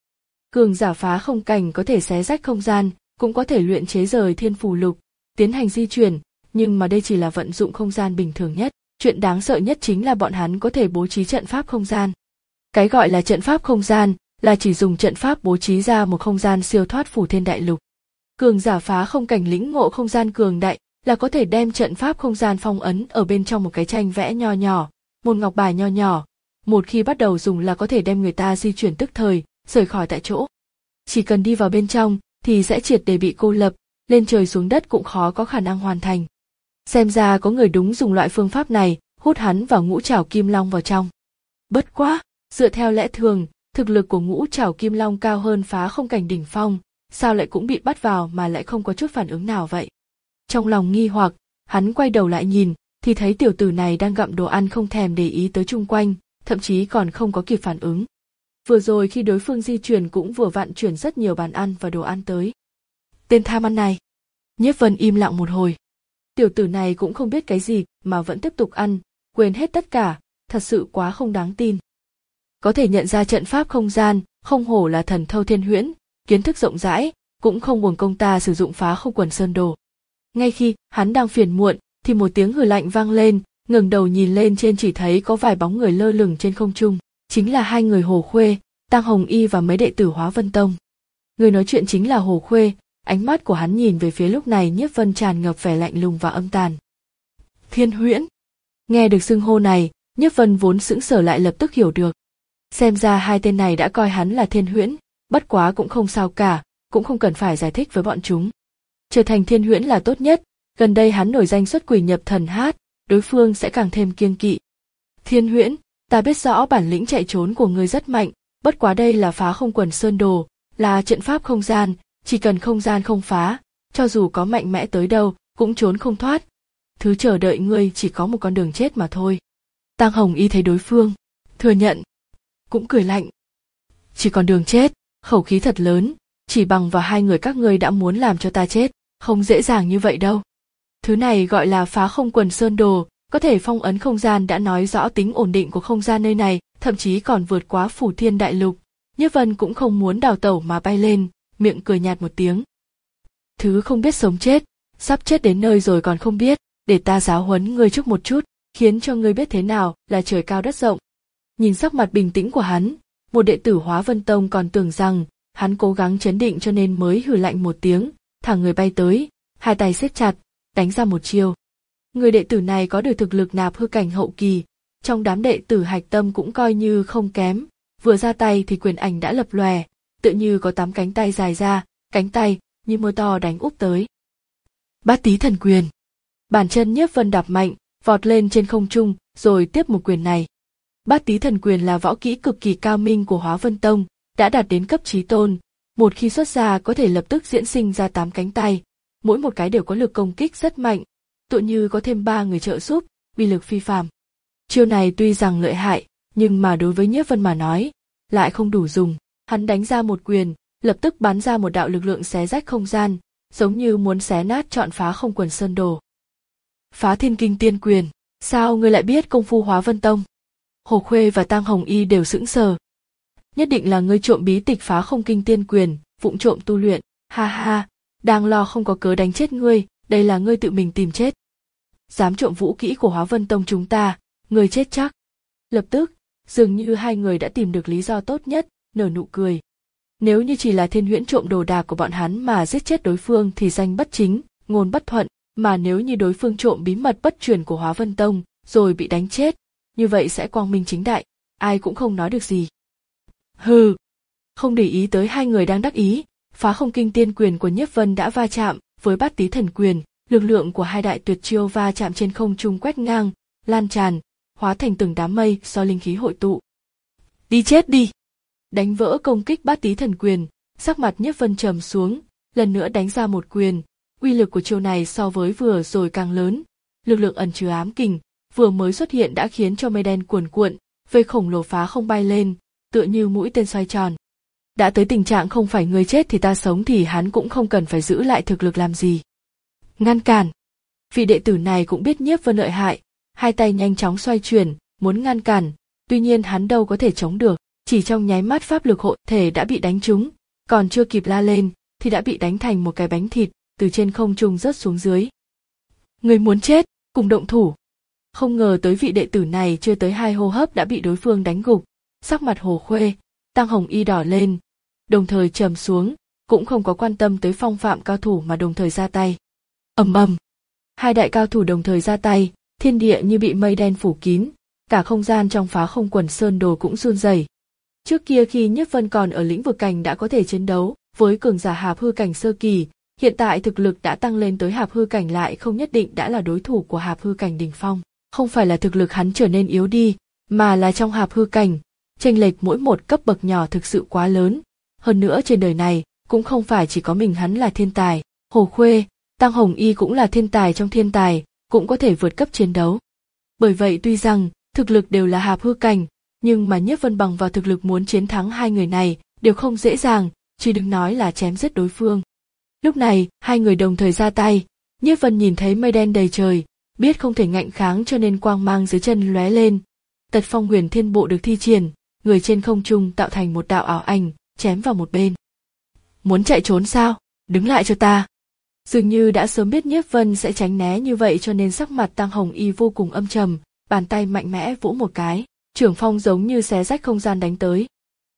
Cường giả phá không cảnh có thể xé rách không gian, cũng có thể luyện chế rời thiên phù lục, tiến hành di chuyển, nhưng mà đây chỉ là vận dụng không gian bình thường nhất. Chuyện đáng sợ nhất chính là bọn hắn có thể bố trí trận pháp không gian. Cái gọi là trận pháp không gian là chỉ dùng trận pháp bố trí ra một không gian siêu thoát phủ thiên đại lục. Cường giả phá không cảnh lĩnh ngộ không gian cường đại là có thể đem trận pháp không gian phong ấn ở bên trong một cái tranh vẽ nho nhỏ, một ngọc bài nho nhỏ. Một khi bắt đầu dùng là có thể đem người ta di chuyển tức thời, rời khỏi tại chỗ. Chỉ cần đi vào bên trong thì sẽ triệt để bị cô lập, lên trời xuống đất cũng khó có khả năng hoàn thành. Xem ra có người đúng dùng loại phương pháp này, hút hắn vào ngũ trảo kim long vào trong. Bất quá, dựa theo lẽ thường, thực lực của ngũ trảo kim long cao hơn phá không cảnh đỉnh phong, sao lại cũng bị bắt vào mà lại không có chút phản ứng nào vậy? Trong lòng nghi hoặc, hắn quay đầu lại nhìn, thì thấy tiểu tử này đang gặm đồ ăn không thèm để ý tới chung quanh, thậm chí còn không có kịp phản ứng. Vừa rồi khi đối phương di chuyển cũng vừa vặn chuyển rất nhiều bàn ăn và đồ ăn tới. Tên tham ăn này. Nhiếp Vân im lặng một hồi. Tiểu tử này cũng không biết cái gì mà vẫn tiếp tục ăn, quên hết tất cả, thật sự quá không đáng tin. Có thể nhận ra trận pháp không gian, không hổ là thần thâu thiên huyễn, kiến thức rộng rãi, cũng không uổng công ta sử dụng phá không quần sơn đồ. Ngay khi hắn đang phiền muộn, thì một tiếng hừ lạnh vang lên, ngẩng đầu nhìn lên trên chỉ thấy có vài bóng người lơ lửng trên không trung, chính là hai người Hồ Khuê, Tang Hồng Y và mấy đệ tử Hóa Vân Tông. Người nói chuyện chính là Hồ Khuê, ánh mắt của hắn nhìn về phía lúc này Nhiếp Vân tràn ngập vẻ lạnh lùng và âm tàn. Thiên Huyễn. Nghe được xưng hô này, Nhiếp Vân vốn sững sờ lại lập tức hiểu được. Xem ra hai tên này đã coi hắn là Thiên Huyễn, bất quá cũng không sao cả, cũng không cần phải giải thích với bọn chúng. Trở thành Thiên Huyễn là tốt nhất, gần đây hắn nổi danh xuất quỷ nhập thần hát, đối phương sẽ càng thêm kiêng kỵ. Thiên Huyễn, ta biết rõ bản lĩnh chạy trốn của ngươi rất mạnh, bất quá đây là phá không quần sơn đồ, là trận pháp không gian, chỉ cần không gian không phá, cho dù có mạnh mẽ tới đâu, cũng trốn không thoát. Thứ chờ đợi ngươi chỉ có một con đường chết mà thôi. Tang Hồng Y thấy đối phương thừa nhận, cũng cười lạnh. Chỉ còn đường chết, khẩu khí thật lớn, chỉ bằng vào hai người các ngươi đã muốn làm cho ta chết, không dễ dàng như vậy đâu. Thứ này gọi là phá không quần sơn đồ, có thể phong ấn không gian đã nói rõ tính ổn định của không gian nơi này, thậm chí còn vượt quá phủ thiên đại lục. Nhiếp Vân cũng không muốn đào tẩu mà bay lên, miệng cười nhạt một tiếng. Thứ không biết sống chết, sắp chết đến nơi rồi còn không biết, để ta giáo huấn ngươi trước một chút, khiến cho ngươi biết thế nào là trời cao đất rộng. Nhìn sắc mặt bình tĩnh của hắn, một đệ tử Hóa Vân Tông còn tưởng rằng hắn cố gắng trấn định cho nên mới hừ lạnh một tiếng, thẳng người bay tới, hai tay siết chặt, đánh ra một chiêu. Người đệ tử này có được thực lực nạp hư cảnh hậu kỳ, trong đám đệ tử Hạch Tâm cũng coi như không kém, vừa ra tay thì quyền ảnh đã lập lòe, tựa như có tám cánh tay dài ra, cánh tay như mưa to đánh úp tới. Bát Tý Thần Quyền. Bàn chân Nhiếp Vân đạp mạnh, vọt lên trên không trung, rồi tiếp một quyền này. Bát Tý Thần Quyền là võ kỹ cực kỳ cao minh của Hóa Vân Tông, đã đạt đến cấp chí tôn, một khi xuất ra có thể lập tức diễn sinh ra tám cánh tay, mỗi một cái đều có lực công kích rất mạnh, tựa như có thêm ba người trợ giúp, uy lực phi phàm. Chiêu này tuy rằng lợi hại, nhưng mà đối với Nhiếp Vân mà nói, lại không đủ dùng. Hắn đánh ra một quyền, lập tức bắn ra một đạo lực lượng xé rách không gian, giống như muốn xé nát trọn phá không quần sơn đồ. Phá Thiên Kinh Tiên Quyền, sao ngươi lại biết công phu Hóa Vân Tông? Hồ Khuê và Tang Hồng Y đều sững sờ. Nhất định là ngươi trộm bí tịch Phá Không Kinh Tiên Quyền, vụng trộm tu luyện, ha ha, đang lo không có cớ đánh chết ngươi, đây là ngươi tự mình tìm chết. Dám trộm vũ kỹ của Hóa Vân Tông chúng ta, ngươi chết chắc. Lập tức, dường như hai người đã tìm được lý do tốt nhất, nở nụ cười. Nếu như chỉ là Thiên Huyễn trộm đồ đạc của bọn hắn mà giết chết đối phương thì danh bất chính, ngôn bất thuận, mà nếu như đối phương trộm bí mật bất truyền của Hóa Vân Tông, rồi bị đánh chết, như vậy sẽ quang minh chính đại, ai cũng không nói được gì. Hừ, không để ý tới hai người đang đắc ý, Phá Không Kinh Tiên Quyền của Nhiếp Vân đã va chạm với Bát Tý Thần Quyền, lực lượng của hai đại tuyệt chiêu va chạm trên không trung quét ngang, lan tràn, hóa thành từng đám mây do linh khí hội tụ. Đi chết đi! Đánh vỡ công kích Bát Tý Thần Quyền, sắc mặt Nhiếp Vân trầm xuống, lần nữa đánh ra một quyền, uy lực của chiêu này so với vừa rồi càng lớn, lực lượng ẩn chứa ám kình, vừa mới xuất hiện đã khiến cho mây đen cuồn cuộn, vây khổng lồ phá không bay lên, tựa như mũi tên xoay tròn. Đã tới tình trạng không phải người chết thì ta sống thì hắn cũng không cần phải giữ lại thực lực làm gì. Ngăn cản. Vị đệ tử này cũng biết Nhiếp Vân lợi hại, hai tay nhanh chóng xoay chuyển, muốn ngăn cản, tuy nhiên hắn đâu có thể chống được, chỉ trong nháy mắt pháp lực hộ thể đã bị đánh trúng, còn chưa kịp la lên thì đã bị đánh thành một cái bánh thịt, từ trên không trung rớt xuống dưới. Người muốn chết, cùng động thủ. Không ngờ tới vị đệ tử này chưa tới hai hô hấp đã bị đối phương đánh gục, sắc mặt Hồ Khuê, Tăng Hồng Y đỏ lên, đồng thời trầm xuống, cũng không có quan tâm tới phong phạm cao thủ mà đồng thời ra tay. Ầm ầm, hai đại cao thủ đồng thời ra tay, thiên địa như bị mây đen phủ kín, cả không gian trong Phá Không Quần Sơn Đồ cũng run rẩy. Trước kia khi Nhiếp Vân còn ở lĩnh vực cảnh đã có thể chiến đấu với cường giả hạp hư cảnh sơ kỳ, hiện tại thực lực đã tăng lên tới hạp hư cảnh lại không nhất định đã là đối thủ của hạp hư cảnh đỉnh phong. Không phải là thực lực hắn trở nên yếu đi, mà là trong hạp hư cảnh, chênh lệch mỗi một cấp bậc nhỏ thực sự quá lớn. Hơn nữa trên đời này cũng không phải chỉ có mình hắn là thiên tài, Hồ Khuê, Tăng Hồng Y cũng là thiên tài trong thiên tài, cũng có thể vượt cấp chiến đấu. Bởi vậy tuy rằng thực lực đều là hạp hư cảnh, nhưng mà Nhiếp Vân bằng vào thực lực muốn chiến thắng hai người này đều không dễ dàng, chứ đừng nói là chém giết đối phương. Lúc này hai người đồng thời ra tay, Nhiếp Vân nhìn thấy mây đen đầy trời, biết không thể ngạnh kháng cho nên quang mang dưới chân lóe lên. Tật Phong Huyền Thiên Bộ được thi triển, người trên không trung tạo thành một đạo ảo ảnh, chém vào một bên. Muốn chạy trốn sao? Đứng lại cho ta. Dường như đã sớm biết Nhiếp Vân sẽ tránh né như vậy cho nên sắc mặt Tăng Hồng Y vô cùng âm trầm, bàn tay mạnh mẽ vỗ một cái, trưởng phong giống như xé rách không gian đánh tới.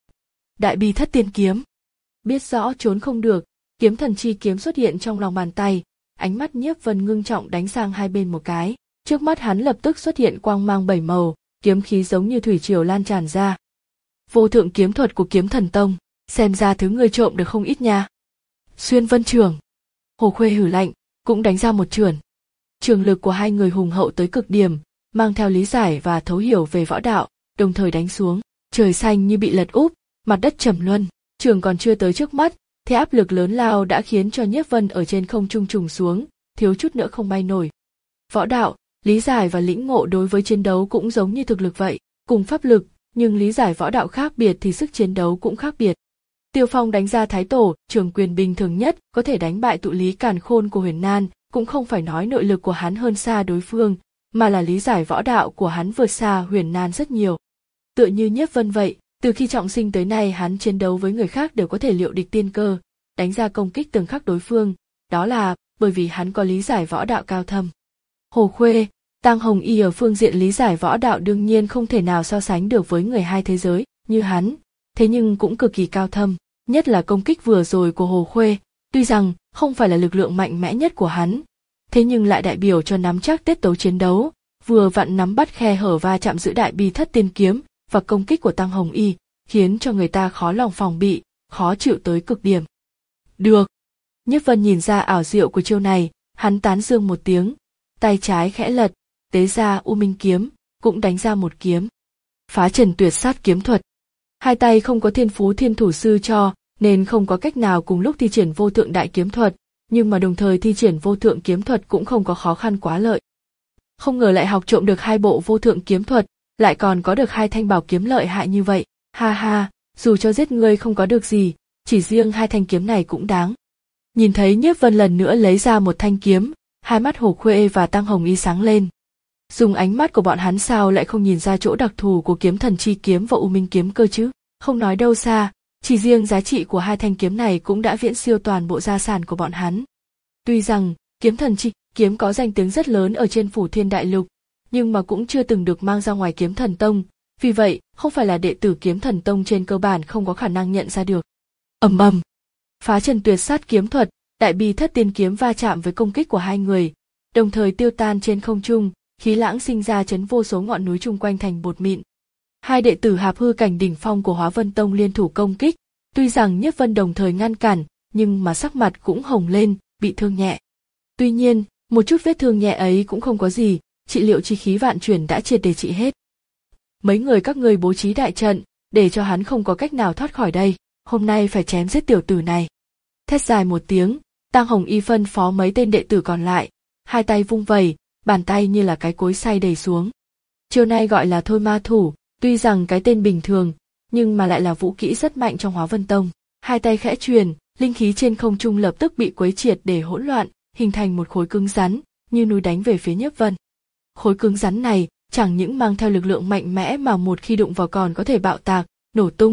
Đại Bi Thất Tiên Kiếm. Biết rõ trốn không được, kiếm thần chi kiếm xuất hiện trong lòng bàn tay, ánh mắt Nhiếp Vân ngưng trọng đánh sang hai bên một cái, trước mắt hắn lập tức xuất hiện quang mang bảy màu, kiếm khí giống như thủy triều lan tràn ra. Vô thượng kiếm thuật của Kiếm Thần Tông, xem ra thứ ngươi trộm được không ít nha. Xuyên Vân Trường. Hồ Khuê hử lạnh, cũng đánh ra một chưởng. Trường lực của hai người hùng hậu tới cực điểm, mang theo lý giải và thấu hiểu về võ đạo, đồng thời đánh xuống, trời xanh như bị lật úp, mặt đất trầm luân, trường còn chưa tới trước mắt, thế áp lực lớn lao đã khiến cho Nhiếp Vân ở trên không trung trùng xuống, thiếu chút nữa không bay nổi. Võ đạo, lý giải và lĩnh ngộ đối với chiến đấu cũng giống như thực lực vậy, cùng pháp lực, nhưng lý giải võ đạo khác biệt thì sức chiến đấu cũng khác biệt. Tiêu Phong đánh ra Thái Tổ, trường quyền bình thường nhất, có thể đánh bại tụ lý càn khôn của Huyền Nan, cũng không phải nói nội lực của hắn hơn xa đối phương, mà là lý giải võ đạo của hắn vượt xa Huyền Nan rất nhiều. Tựa như Nhiếp Vân vậy, từ khi trọng sinh tới nay hắn chiến đấu với người khác đều có thể liệu địch tiên cơ, đánh ra công kích từng khắc đối phương, đó là bởi vì hắn có lý giải võ đạo cao thâm. Hồ Khuê, Tăng Hồng Y ở phương diện lý giải võ đạo đương nhiên không thể nào so sánh được với người hai thế giới như hắn, thế nhưng cũng cực kỳ cao thâm, nhất là công kích vừa rồi của Hồ Khuê, tuy rằng không phải là lực lượng mạnh mẽ nhất của hắn, thế nhưng lại đại biểu cho nắm chắc tiết tấu chiến đấu, vừa vặn nắm bắt khe hở va chạm giữa Đại Bi Thất Tiên Kiếm và công kích của Tăng Hồng Y, khiến cho người ta khó lòng phòng bị, khó chịu tới cực điểm. Được. Nhiếp Vân nhìn ra ảo diệu của chiêu này, hắn tán dương một tiếng, tay trái khẽ lật, tế ra U Minh Kiếm, cũng đánh ra một kiếm. Phá Trần Tuyệt Sát kiếm thuật. Hai tay không có thiên phú thiên thủ sư cho, nên không có cách nào cùng lúc thi triển vô thượng đại kiếm thuật, nhưng mà đồng thời thi triển vô thượng kiếm thuật cũng không có khó khăn quá lợi. Không ngờ lại học trộm được hai bộ vô thượng kiếm thuật, lại còn có được hai thanh bảo kiếm lợi hại như vậy, ha ha, dù cho giết ngươi không có được gì, chỉ riêng hai thanh kiếm này cũng đáng. Nhìn thấy Nhiếp Vân lần nữa lấy ra một thanh kiếm, hai mắt Hồ Khuê và Tăng Hồng Y sáng lên. Dùng ánh mắt của bọn hắn sao lại không nhìn ra chỗ đặc thù của Kiếm Thần Chi Kiếm và U Minh Kiếm cơ chứ, không nói đâu xa, chỉ riêng giá trị của hai thanh kiếm này cũng đã viễn siêu toàn bộ gia sản của bọn hắn. Tuy rằng, Kiếm Thần Chi Kiếm có danh tiếng rất lớn ở trên Phủ Thiên Đại Lục, nhưng mà cũng chưa từng được mang ra ngoài Kiếm Thần Tông, vì vậy không phải là đệ tử Kiếm Thần Tông trên cơ bản không có khả năng nhận ra được. Ầm ầm, Phá Trần Tuyệt Sát kiếm thuật, Đại Bi Thất Tiên Kiếm va chạm với công kích của hai người, đồng thời tiêu tan trên không trung, khí lãng sinh ra chấn vô số ngọn núi chung quanh thành bột mịn. Hai đệ tử hạp hư cảnh đỉnh phong của Hóa Vân Tông liên thủ công kích, tuy rằng Nhiếp Vân đồng thời ngăn cản, nhưng mà sắc mặt cũng hồng lên, bị thương nhẹ. Tuy nhiên, một chút vết thương nhẹ ấy cũng không có gì, trị liệu chi khí vạn chuyển đã triệt để trị hết. Mấy người các ngươi bố trí đại trận, để cho hắn không có cách nào thoát khỏi đây, hôm nay phải chém giết tiểu tử này. Thét dài một tiếng, Tăng Hồng Y phân phó mấy tên đệ tử còn lại, hai tay vung vẩy, bàn tay như là cái cối xay đẩy xuống. Chiêu này gọi là Thôi Ma Thủ, tuy rằng cái tên bình thường, nhưng mà lại là vũ kỹ rất mạnh trong Hóa Vân Tông. Hai tay khẽ truyền, linh khí trên không trung lập tức bị quấy triệt để hỗn loạn, hình thành một khối cứng rắn, như núi đánh về phía Nhiếp Vân. Khối cứng rắn này chẳng những mang theo lực lượng mạnh mẽ mà một khi đụng vào còn có thể bạo tạc, nổ tung,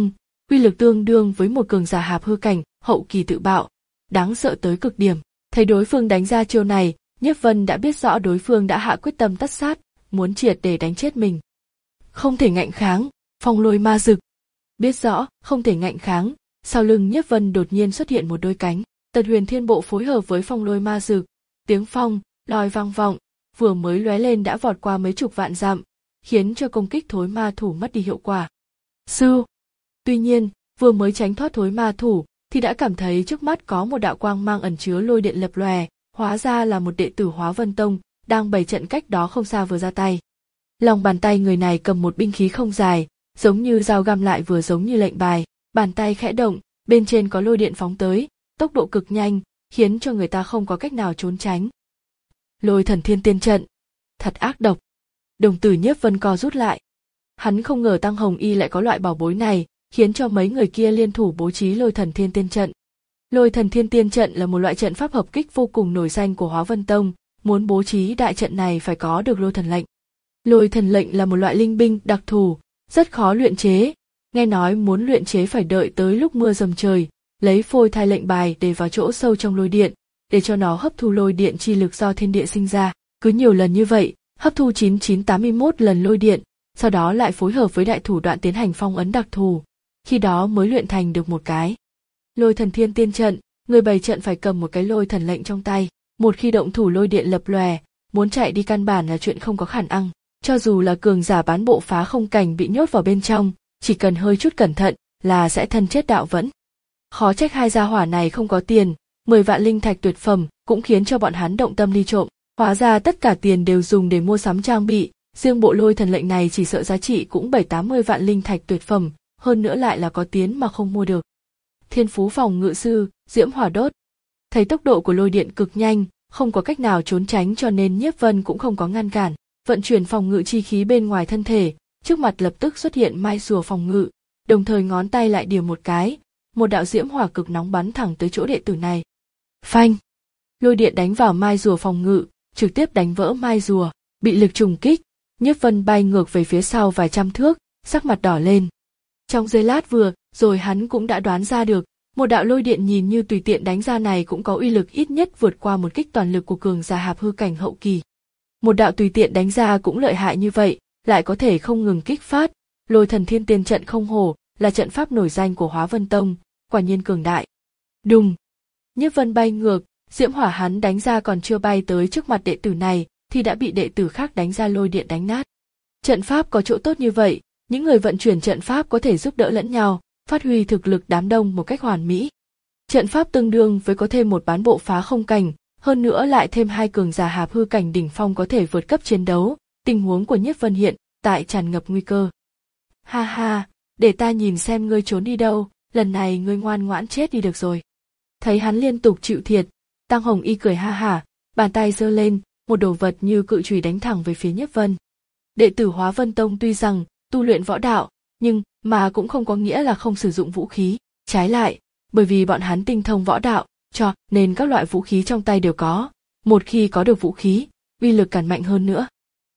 uy lực tương đương với một cường giả hạp hư cảnh hậu kỳ tự bạo, đáng sợ tới cực điểm. Thấy đối phương đánh ra chiêu này, Nhiếp Vân đã biết rõ đối phương đã hạ quyết tâm tất sát, muốn triệt để đánh chết mình. Không thể ngạnh kháng, phong lôi ma dực. Biết rõ, không thể ngạnh kháng, sau lưng Nhiếp Vân đột nhiên xuất hiện một đôi cánh. Tật Huyền Thiên Bộ phối hợp với phong lôi ma dực, tiếng phong, lôi vang vọng, vừa mới lóe lên đã vọt qua mấy chục vạn dặm, khiến cho công kích thối ma thủ mất đi hiệu quả. Sư. Tuy nhiên, vừa mới tránh thoát thối ma thủ, thì đã cảm thấy trước mắt có một đạo quang mang ẩn chứa lôi điện lập lòe, hóa ra là một đệ tử Hóa Vân Tông, đang bày trận cách đó không xa vừa ra tay. Lòng bàn tay người này cầm một binh khí không dài, giống như dao găm lại vừa giống như lệnh bài, bàn tay khẽ động, bên trên có lôi điện phóng tới, tốc độ cực nhanh, khiến cho người ta không có cách nào trốn tránh. Lôi Thần Thiên Tiên Trận, thật ác độc. Đồng tử Nhiếp Vân co rút lại. Hắn không ngờ Tăng Hồng Y lại có loại bảo bối này, khiến cho mấy người kia liên thủ bố trí Lôi Thần Thiên Tiên Trận. Lôi Thần Thiên Tiên Trận là một loại trận pháp hợp kích vô cùng nổi danh của Hóa Vân Tông, muốn bố trí đại trận này phải có được Lôi Thần Lệnh. Lôi Thần Lệnh là một loại linh binh đặc thù, rất khó luyện chế, nghe nói muốn luyện chế phải đợi tới lúc mưa dầm trời, lấy phôi thai lệnh bài để vào chỗ sâu trong lôi điện, để cho nó hấp thu lôi điện chi lực do thiên địa sinh ra, cứ nhiều lần như vậy, hấp thu chín chín tám mươi mốt lần lôi điện, sau đó lại phối hợp với đại thủ đoạn tiến hành phong ấn đặc thù, khi đó mới luyện thành được một cái Lôi Thần Thiên Tiên Trận. Người bày trận phải cầm một cái Lôi Thần Lệnh trong tay, một khi động thủ lôi điện lập lòe, muốn chạy đi căn bản là chuyện không có khả năng. Cho dù là cường giả bán bộ phá không cảnh bị nhốt vào bên trong, chỉ cần hơi chút cẩn thận là sẽ thân chết đạo vẫn. Khó trách hai gia hỏa này không có tiền, mười vạn linh thạch tuyệt phẩm cũng khiến cho bọn hắn động tâm đi trộm. Hóa ra tất cả tiền đều dùng để mua sắm trang bị, riêng bộ Lôi Thần Lệnh này chỉ sợ giá trị cũng bảy tám mươi vạn linh thạch tuyệt phẩm, hơn nữa lại là có tiến mà không mua được. Thiên phú phòng ngự sư, diễm hỏa đốt. Thấy tốc độ của lôi điện cực nhanh, không có cách nào trốn tránh cho nên Nhiếp Vân cũng không có ngăn cản, vận chuyển phòng ngự chi khí bên ngoài thân thể, trước mặt lập tức xuất hiện mai rùa phòng ngự, đồng thời ngón tay lại điểm một cái, một đạo diễm hỏa cực nóng bắn thẳng tới chỗ đệ tử này. Phanh! Lôi điện đánh vào mai rùa phòng ngự, trực tiếp đánh vỡ mai rùa, bị lực trùng kích, Nhiếp Vân bay ngược về phía sau vài trăm thước, sắc mặt đỏ lên. Trong giây lát vừa rồi hắn cũng đã đoán ra được, một đạo lôi điện nhìn như tùy tiện đánh ra này cũng có uy lực ít nhất vượt qua một kích toàn lực của cường giả hạp hư cảnh hậu kỳ. Một đạo tùy tiện đánh ra cũng lợi hại như vậy, lại có thể không ngừng kích phát, Lôi Thần Thiên Tiên Trận không hổ là trận pháp nổi danh của Hóa Vân Tông, quả nhiên cường đại. Đùng! Nhiếp Vân bay ngược, diễm hỏa hắn đánh ra còn chưa bay tới trước mặt đệ tử này, thì đã bị đệ tử khác đánh ra lôi điện đánh nát. Trận pháp có chỗ tốt như vậy, những người vận chuyển trận pháp có thể giúp đỡ lẫn nhau, phát huy thực lực đám đông một cách hoàn mỹ. Trận pháp tương đương với có thêm một bán bộ phá không cảnh, hơn nữa lại thêm hai cường giả hạp hư cảnh đỉnh phong có thể vượt cấp chiến đấu, tình huống của Nhiếp Vân hiện tại tràn ngập nguy cơ. Ha ha, để ta nhìn xem ngươi trốn đi đâu, lần này ngươi ngoan ngoãn chết đi được rồi. Thấy hắn liên tục chịu thiệt, Tăng Hồng Y cười ha hả, bàn tay giơ lên, một đồ vật như cự chùy đánh thẳng về phía Nhiếp Vân. Đệ tử Hóa Vân Tông tuy rằng tu luyện võ đạo, nhưng mà cũng không có nghĩa là không sử dụng vũ khí, trái lại, bởi vì bọn hắn tinh thông võ đạo, cho nên các loại vũ khí trong tay đều có, một khi có được vũ khí, uy lực càng mạnh hơn nữa.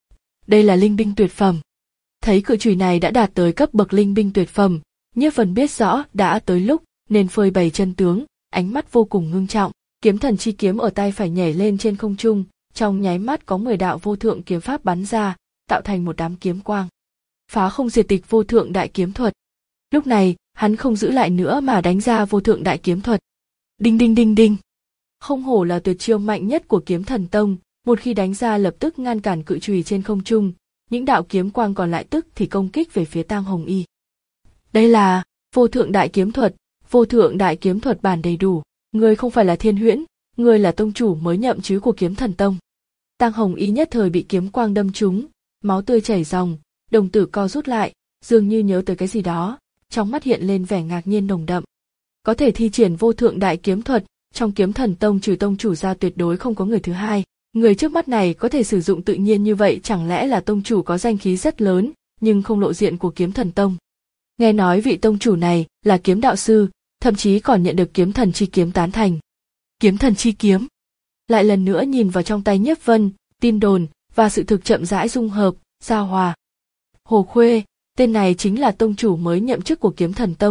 Đây là linh binh tuyệt phẩm. Thấy cự chùy này đã đạt tới cấp bậc linh binh tuyệt phẩm, Nhiếp Vân biết rõ đã tới lúc nên phơi bày chân tướng, ánh mắt vô cùng ngưng trọng, kiếm thần chi kiếm ở tay phải nhảy lên trên không trung, trong nháy mắt có mười đạo vô thượng kiếm pháp bắn ra, tạo thành một đám kiếm quang. Phá không diệt tịch vô thượng đại kiếm thuật. Lúc này, hắn không giữ lại nữa mà đánh ra vô thượng đại kiếm thuật. Đinh đinh đinh đinh. Không hổ là tuyệt chiêu mạnh nhất của Kiếm Thần Tông, một khi đánh ra lập tức ngăn cản cự chùy trên không trung, những đạo kiếm quang còn lại tức thì công kích về phía Tang Hồng Y. Đây là vô thượng đại kiếm thuật, vô thượng đại kiếm thuật bản đầy đủ, ngươi không phải là Thiên Huyễn, ngươi là tông chủ mới nhậm chức của Kiếm Thần Tông. Tang Hồng Y nhất thời bị kiếm quang đâm trúng, máu tươi chảy ròng, đồng tử co rút lại, dường như nhớ tới cái gì đó, trong mắt hiện lên vẻ ngạc nhiên nồng đậm. Có thể thi triển vô thượng đại kiếm thuật, trong Kiếm Thần Tông trừ tông chủ ra tuyệt đối không có người thứ hai. Người trước mắt này có thể sử dụng tự nhiên như vậy chẳng lẽ là tông chủ có danh khí rất lớn, nhưng không lộ diện của Kiếm Thần Tông. Nghe nói vị tông chủ này là kiếm đạo sư, thậm chí còn nhận được kiếm thần chi kiếm tán thành. Kiếm thần chi kiếm. Lại lần nữa nhìn vào trong tay Nhiếp Vân, tin đồn và sự thực chậm rãi dung hợp, giao hòa. Hồ Khuê, tên này chính là tông chủ mới nhậm chức của Kiếm Thần Tông,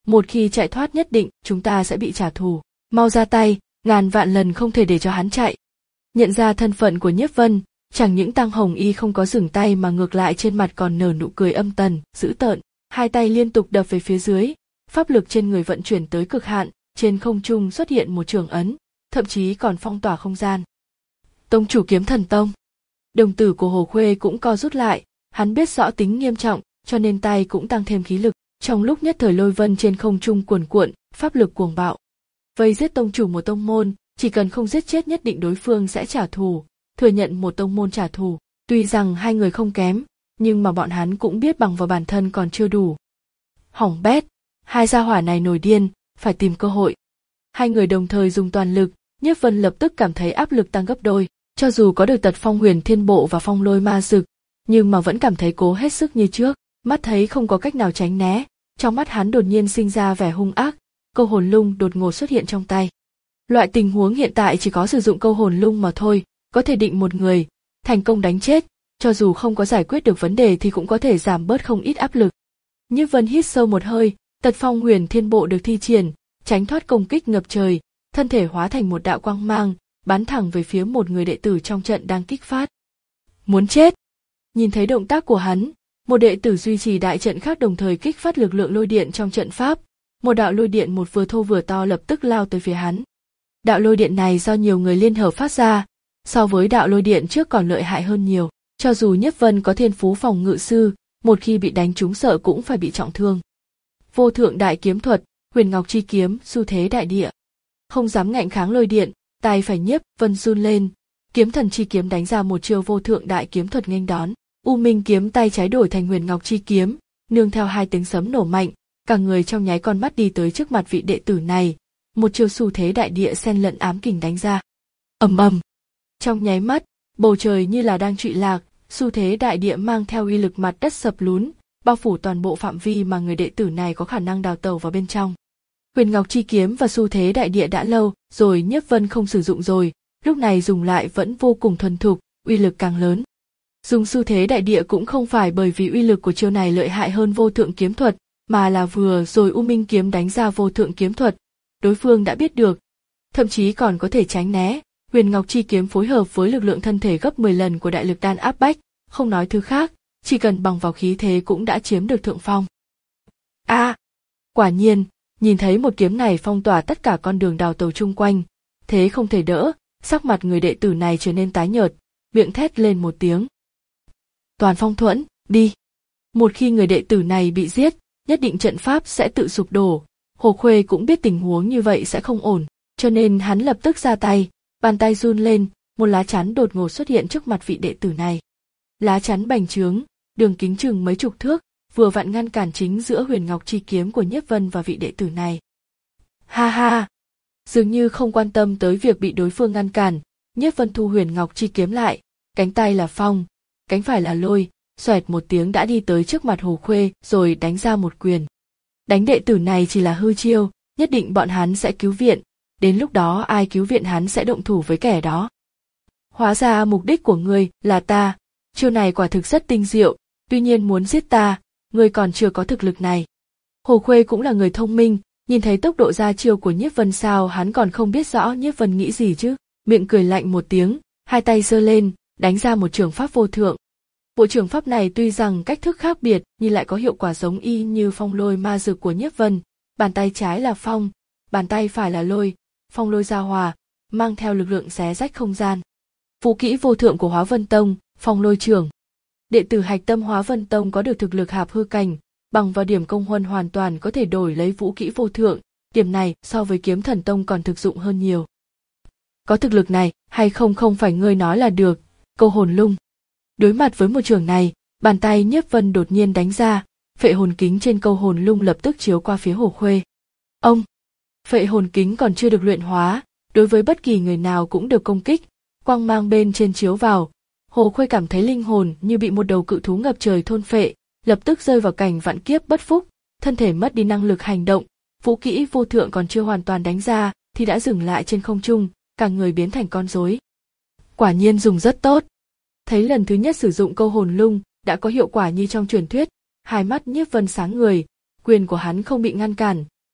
một khi chạy thoát nhất định chúng ta sẽ bị trả thù, mau ra tay, ngàn vạn lần không thể để cho hắn chạy. Nhận ra thân phận của Nhiếp Vân, chẳng những Tăng Hồng Y không có dừng tay mà ngược lại trên mặt còn nở nụ cười âm tần, dữ tợn, hai tay liên tục đập về phía dưới, pháp lực trên người vận chuyển tới cực hạn, trên không trung xuất hiện một trường ấn, thậm chí còn phong tỏa không gian. Tông chủ Kiếm Thần Tông. Đồng tử của Hồ Khuê cũng co rút lại, hắn biết rõ tính nghiêm trọng, cho nên tay cũng tăng thêm khí lực, trong lúc nhất thời lôi vân trên không trung cuồn cuộn, pháp lực cuồng bạo. Vây giết tông chủ một tông môn, chỉ cần không giết chết nhất định đối phương sẽ trả thù, thừa nhận một tông môn trả thù, tuy rằng hai người không kém, nhưng mà bọn hắn cũng biết bằng vào bản thân còn chưa đủ. Hỏng bét, hai gia hỏa này nổi điên, phải tìm cơ hội. Hai người đồng thời dùng toàn lực, Nhiếp Vân lập tức cảm thấy áp lực tăng gấp đôi, cho dù có được tật phong huyền thiên bộ và phong lôi ma dực, nhưng mà vẫn cảm thấy cố hết sức như trước, mắt thấy không có cách nào tránh né, trong mắt hắn đột nhiên sinh ra vẻ hung ác, câu hồn lung đột ngột xuất hiện trong tay. Loại tình huống hiện tại chỉ có sử dụng câu hồn lung mà thôi, có thể định một người, thành công đánh chết, cho dù không có giải quyết được vấn đề thì cũng có thể giảm bớt không ít áp lực. Nhiếp Vân hít sâu một hơi, tật phong huyền thiên bộ được thi triển, tránh thoát công kích ngập trời, thân thể hóa thành một đạo quang mang, bắn thẳng về phía một người đệ tử trong trận đang kích phát. Muốn chết! Nhìn thấy động tác của hắn, một đệ tử duy trì đại trận khác đồng thời kích phát lực lượng lôi điện trong trận pháp, một đạo lôi điện một vừa thô vừa to lập tức lao tới phía hắn. Đạo lôi điện này do nhiều người liên hợp phát ra, so với đạo lôi điện trước còn lợi hại hơn nhiều, cho dù Nhiếp Vân có thiên phú phòng ngự sư, một khi bị đánh trúng sợ cũng phải bị trọng thương. Vô thượng đại kiếm thuật, Huyền Ngọc chi kiếm, xu thế đại địa. Không dám ngạnh kháng lôi điện, tay phải Nhiếp Vân run lên, kiếm thần chi kiếm đánh ra một chiêu vô thượng đại kiếm thuật nghênh đón. U Minh kiếm tay trái đổi thành Huyền Ngọc chi kiếm, nương theo hai tiếng sấm nổ mạnh, cả người trong nháy con mắt đi tới trước mặt vị đệ tử này, một chiêu xu thế đại địa xen lẫn ám kình đánh ra. Ầm ầm. Trong nháy mắt, bầu trời như là đang trụy lạc, xu thế đại địa mang theo uy lực mặt đất sập lún, bao phủ toàn bộ phạm vi mà người đệ tử này có khả năng đào tẩu vào bên trong. Huyền Ngọc chi kiếm và xu thế đại địa đã lâu rồi Nhiếp Vân không sử dụng rồi, lúc này dùng lại vẫn vô cùng thuần thục, uy lực càng lớn. Dùng xu thế đại địa cũng không phải bởi vì uy lực của chiêu này lợi hại hơn vô thượng kiếm thuật, mà là vừa rồi U Minh kiếm đánh ra vô thượng kiếm thuật, đối phương đã biết được, thậm chí còn có thể tránh né. Huyền Ngọc chi kiếm phối hợp với lực lượng thân thể gấp mười lần của đại lực đan áp bách, không nói thứ khác, chỉ cần bằng vào khí thế cũng đã chiếm được thượng phong. A, à, quả nhiên, nhìn thấy một kiếm này phong tỏa tất cả con đường đào tẩu chung quanh, thế không thể đỡ, sắc mặt người đệ tử này trở nên tái nhợt, miệng thét lên một tiếng. Toàn phong thuẫn, đi. Một khi người đệ tử này bị giết, nhất định trận pháp sẽ tự sụp đổ. Hồ Khuê cũng biết tình huống như vậy sẽ không ổn, cho nên hắn lập tức ra tay, bàn tay run lên, một lá chắn đột ngột xuất hiện trước mặt vị đệ tử này. Lá chắn bành trướng, đường kính chừng mấy chục thước, vừa vặn ngăn cản chính giữa Huyền Ngọc chi kiếm của Nhiếp Vân và vị đệ tử này. Ha ha! Dường như không quan tâm tới việc bị đối phương ngăn cản, Nhiếp Vân thu Huyền Ngọc chi kiếm lại, cánh tay là phong, cánh phải là lôi, xoẹt một tiếng đã đi tới trước mặt Hồ Khuê rồi đánh ra một quyền. Đánh đệ tử này chỉ là hư chiêu, nhất định bọn hắn sẽ cứu viện, đến lúc đó ai cứu viện hắn sẽ động thủ với kẻ đó. Hóa ra mục đích của ngươi là ta, chiêu này quả thực rất tinh diệu, tuy nhiên muốn giết ta, ngươi còn chưa có thực lực này. Hồ Khuê cũng là người thông minh, nhìn thấy tốc độ ra chiêu của Nhiếp Vân sao hắn còn không biết rõ Nhiếp Vân nghĩ gì chứ, miệng cười lạnh một tiếng, hai tay giơ lên, đánh ra một trường pháp vô thượng. Bộ trường pháp này tuy rằng cách thức khác biệt nhưng lại có hiệu quả giống y như phong lôi ma dực của Nhiếp Vân, bàn tay trái là phong, bàn tay phải là lôi, phong lôi giao hòa, mang theo lực lượng xé rách không gian. Vũ kỹ vô thượng của Hóa Vân Tông, phong lôi trưởng. Đệ tử hạch tâm Hóa Vân Tông có được thực lực hạp hư cảnh, bằng vào điểm công huân hoàn toàn có thể đổi lấy vũ kỹ vô thượng, điểm này so với Kiếm Thần Tông còn thực dụng hơn nhiều. Có thực lực này hay không không phải ngươi nói là được, câu hồn lung. Đối mặt với một trường này, bàn tay Nhiếp Vân đột nhiên đánh ra, phệ hồn kính trên câu hồn lung lập tức chiếu qua phía Hồ Khuê. Ông! Phệ hồn kính còn chưa được luyện hóa, đối với bất kỳ người nào cũng được công kích, quang mang bên trên chiếu vào. Hồ Khuê cảm thấy linh hồn như bị một đầu cự thú ngập trời thôn phệ, lập tức rơi vào cảnh vạn kiếp bất phúc, thân thể mất đi năng lực hành động, vũ kỹ vô thượng còn chưa hoàn toàn đánh ra thì đã dừng lại trên không trung, cả người biến thành con rối. Quả nhiên dùng rất tốt. Thấy lần thứ nhất sử dụng câu hồn lung đã có hiệu quả như trong truyền thuyết, hai mắt Nhiếp Vân sáng người, quyền của hắn không bị ngăn cản,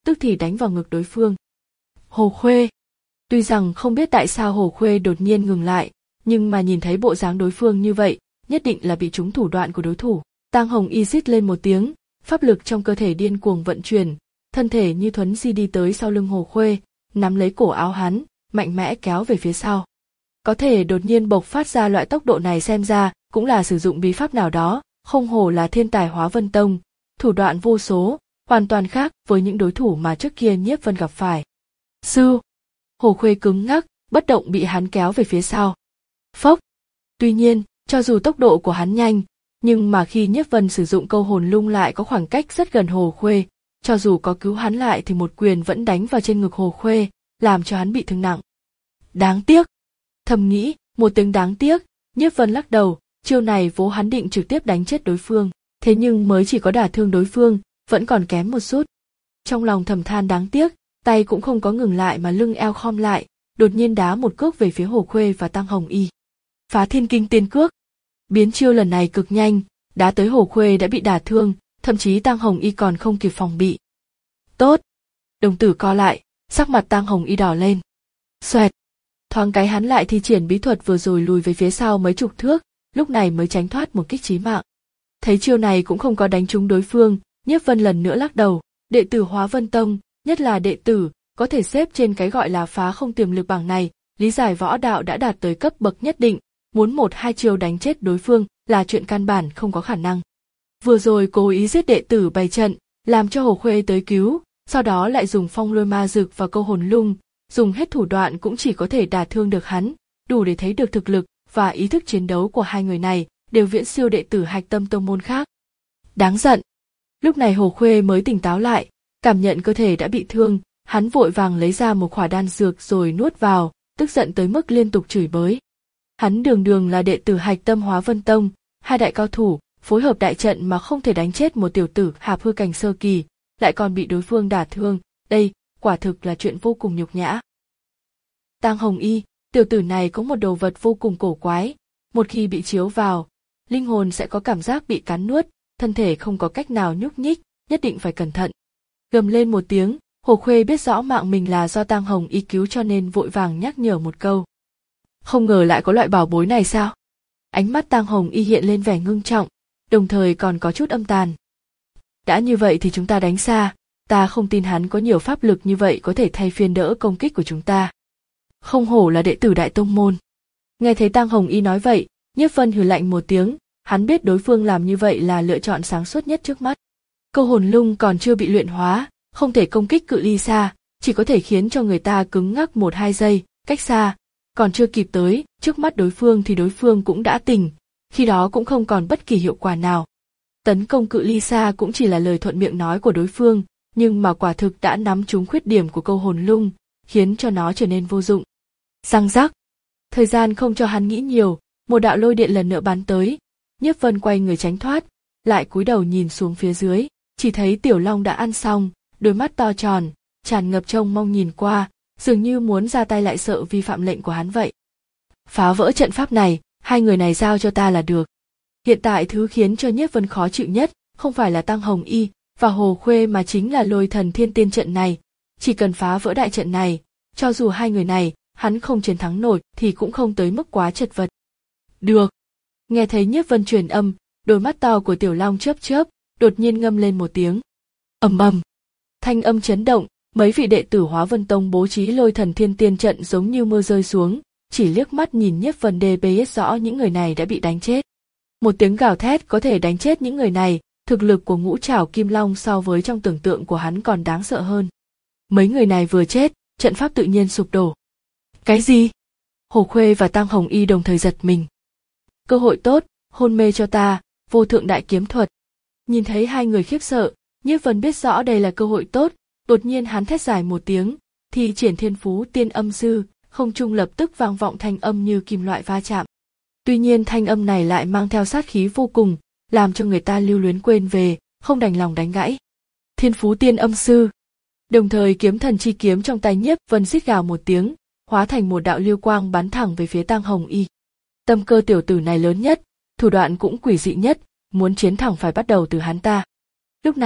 tức thì đánh vào ngực đối phương. Hồ Khuê. Tuy rằng không biết tại sao Hồ Khuê đột nhiên ngừng lại, nhưng mà nhìn thấy bộ dáng đối phương như vậy, nhất định là bị trúng thủ đoạn của đối thủ. Tang Hồng Y rít lên một tiếng, pháp lực trong cơ thể điên cuồng vận chuyển, thân thể như thuấn di đi tới sau lưng Hồ Khuê, nắm lấy cổ áo hắn, mạnh mẽ kéo về phía sau. Có thể đột nhiên bộc phát ra loại tốc độ này xem ra cũng là sử dụng bí pháp nào đó, không hổ là thiên tài Hóa Vân Tông, thủ đoạn vô số, hoàn toàn khác với những đối thủ mà trước kia Nhiếp Vân gặp phải. Sư. Hồ Khuê cứng ngắc, bất động bị hắn kéo về phía sau. Phốc. Tuy nhiên, cho dù tốc độ của hắn nhanh, nhưng mà khi Nhiếp Vân sử dụng câu hồn lung lại có khoảng cách rất gần Hồ Khuê, cho dù có cứu hắn lại thì một quyền vẫn đánh vào trên ngực Hồ Khuê, làm cho hắn bị thương nặng. Đáng tiếc. Thầm nghĩ, một tiếng đáng tiếc, Nhiếp Vân lắc đầu, chiêu này vốn hắn định trực tiếp đánh chết đối phương, thế nhưng mới chỉ có đả thương đối phương, vẫn còn kém một chút. Trong lòng thầm than đáng tiếc, tay cũng không có ngừng lại mà lưng eo khom lại, đột nhiên đá một cước về phía Hồ Khuê và Tang Hồng Y. Phá Thiên Kinh Tiên Cước. Biến chiêu lần này cực nhanh, đá tới Hồ Khuê đã bị đả thương, thậm chí Tang Hồng Y còn không kịp phòng bị. Tốt. Đồng tử co lại, sắc mặt Tang Hồng Y đỏ lên. Xoẹt. Thoáng cái hắn lại thi triển bí thuật vừa rồi lùi về phía sau mấy chục thước, lúc này mới tránh thoát một kích chí mạng. Thấy chiêu này cũng không có đánh trúng đối phương, Nhiếp Vân lần nữa lắc đầu, đệ tử Hóa Vân Tông, nhất là đệ tử, có thể xếp trên cái gọi là phá không tiềm lực bảng này, lý giải võ đạo đã đạt tới cấp bậc nhất định, muốn một hai chiêu đánh chết đối phương là chuyện căn bản không có khả năng. Vừa rồi cố ý giết đệ tử bày trận, làm cho Hồ Khuê tới cứu, sau đó lại dùng phong lôi ma dược và câu hồn lung, dùng hết thủ đoạn cũng chỉ có thể đả thương được hắn, đủ để thấy được thực lực và ý thức chiến đấu của hai người này đều viễn siêu đệ tử Hạch Tâm tông môn khác. Đáng giận. Lúc này Hồ Khuê mới tỉnh táo lại, cảm nhận cơ thể đã bị thương, hắn vội vàng lấy ra một khỏa đan dược rồi nuốt vào, tức giận tới mức liên tục chửi bới. Hắn đường đường là đệ tử Hạch Tâm Hóa Vân Tông, hai đại cao thủ, phối hợp đại trận mà không thể đánh chết một tiểu tử hạp hư cảnh sơ kỳ, lại còn bị đối phương đả thương, đây, quả thực là chuyện vô cùng nhục nhã. Tang Hồng Y, tiểu tử này có một đồ vật vô cùng cổ quái, một khi bị chiếu vào, linh hồn sẽ có cảm giác bị cắn nuốt, thân thể không có cách nào nhúc nhích, nhất định phải cẩn thận. Gầm lên một tiếng, Hồ Khuê biết rõ mạng mình là do Tang Hồng Y cứu cho nên vội vàng nhắc nhở một câu. Không ngờ lại có loại bảo bối này sao? Ánh mắt Tang Hồng Y hiện lên vẻ ngưng trọng, đồng thời còn có chút âm tàn. Đã như vậy thì chúng ta đánh xa, ta không tin hắn có nhiều pháp lực như vậy có thể thay phiên đỡ công kích của chúng ta. Không hổ là đệ tử Đại Tông môn. Nghe thấy Tang Hồng Y nói vậy, Nhiếp Vân hừ lạnh một tiếng, hắn biết đối phương làm như vậy là lựa chọn sáng suốt nhất trước mắt. Câu hồn lung còn chưa bị luyện hóa, không thể công kích cự ly xa, chỉ có thể khiến cho người ta cứng ngắc một hai giây, cách xa, còn chưa kịp tới, trước mắt đối phương thì đối phương cũng đã tỉnh, khi đó cũng không còn bất kỳ hiệu quả nào. Tấn công cự ly xa cũng chỉ là lời thuận miệng nói của đối phương, nhưng mà quả thực đã nắm trúng khuyết điểm của câu hồn lung, khiến cho nó trở nên vô dụng. Răng rắc. Thời gian không cho hắn nghĩ nhiều, một đạo lôi điện lần nữa bắn tới, Nhiếp Vân quay người tránh thoát, lại cúi đầu nhìn xuống phía dưới, chỉ thấy Tiểu Long đã ăn xong, đôi mắt to tròn, tràn ngập trông mong nhìn qua, dường như muốn ra tay lại sợ vi phạm lệnh của hắn vậy. Phá vỡ trận pháp này, hai người này giao cho ta là được. Hiện tại thứ khiến cho Nhiếp Vân khó chịu nhất, không phải là Tang Hồng Y và Hồ Khuê mà chính là Lôi Thần Thiên Tiên trận này, chỉ cần phá vỡ đại trận này, cho dù hai người này, hắn không chiến thắng nổi thì cũng không tới mức quá chật vật. Được. Nghe thấy Nhiếp Vân truyền âm, đôi mắt to của Tiểu Long chớp chớp, đột nhiên ngâm lên một tiếng. Ầm ầm. Thanh âm chấn động, mấy vị đệ tử Hóa Vân Tông bố trí Lôi Thần Thiên Tiên trận giống như mưa rơi xuống, chỉ liếc mắt nhìn Nhiếp Vân đê biết rõ những người này đã bị đánh chết. Một tiếng gào thét có thể đánh chết những người này, thực lực của Ngũ Trảo Kim Long so với trong tưởng tượng của hắn còn đáng sợ hơn. Mấy người này vừa chết, trận pháp tự nhiên sụp đổ. Cái gì? Hồ Khuê và Tang Hồng Y đồng thời giật mình. Cơ hội tốt, hôn mê cho ta, vô thượng đại kiếm thuật. Nhìn thấy hai người khiếp sợ, Nhiếp Vân biết rõ đây là cơ hội tốt, đột nhiên hắn thét dài một tiếng, thì triển thiên phú tiên âm sư, không trung lập tức vang vọng thanh âm như kim loại va chạm. Tuy nhiên thanh âm này lại mang theo sát khí vô cùng, làm cho người ta lưu luyến quên về, không đành lòng đánh gãy. Thiên phú tiên âm sư. Đồng thời kiếm thần chi kiếm trong tay Nhiếp Vân rít gào một tiếng, hóa thành một đạo lưu quang bắn thẳng về phía Tang Hồng Y. Tâm cơ tiểu tử này lớn nhất, thủ đoạn cũng quỷ dị nhất, muốn chiến thẳng phải bắt đầu từ hắn ta. Lúc này, hai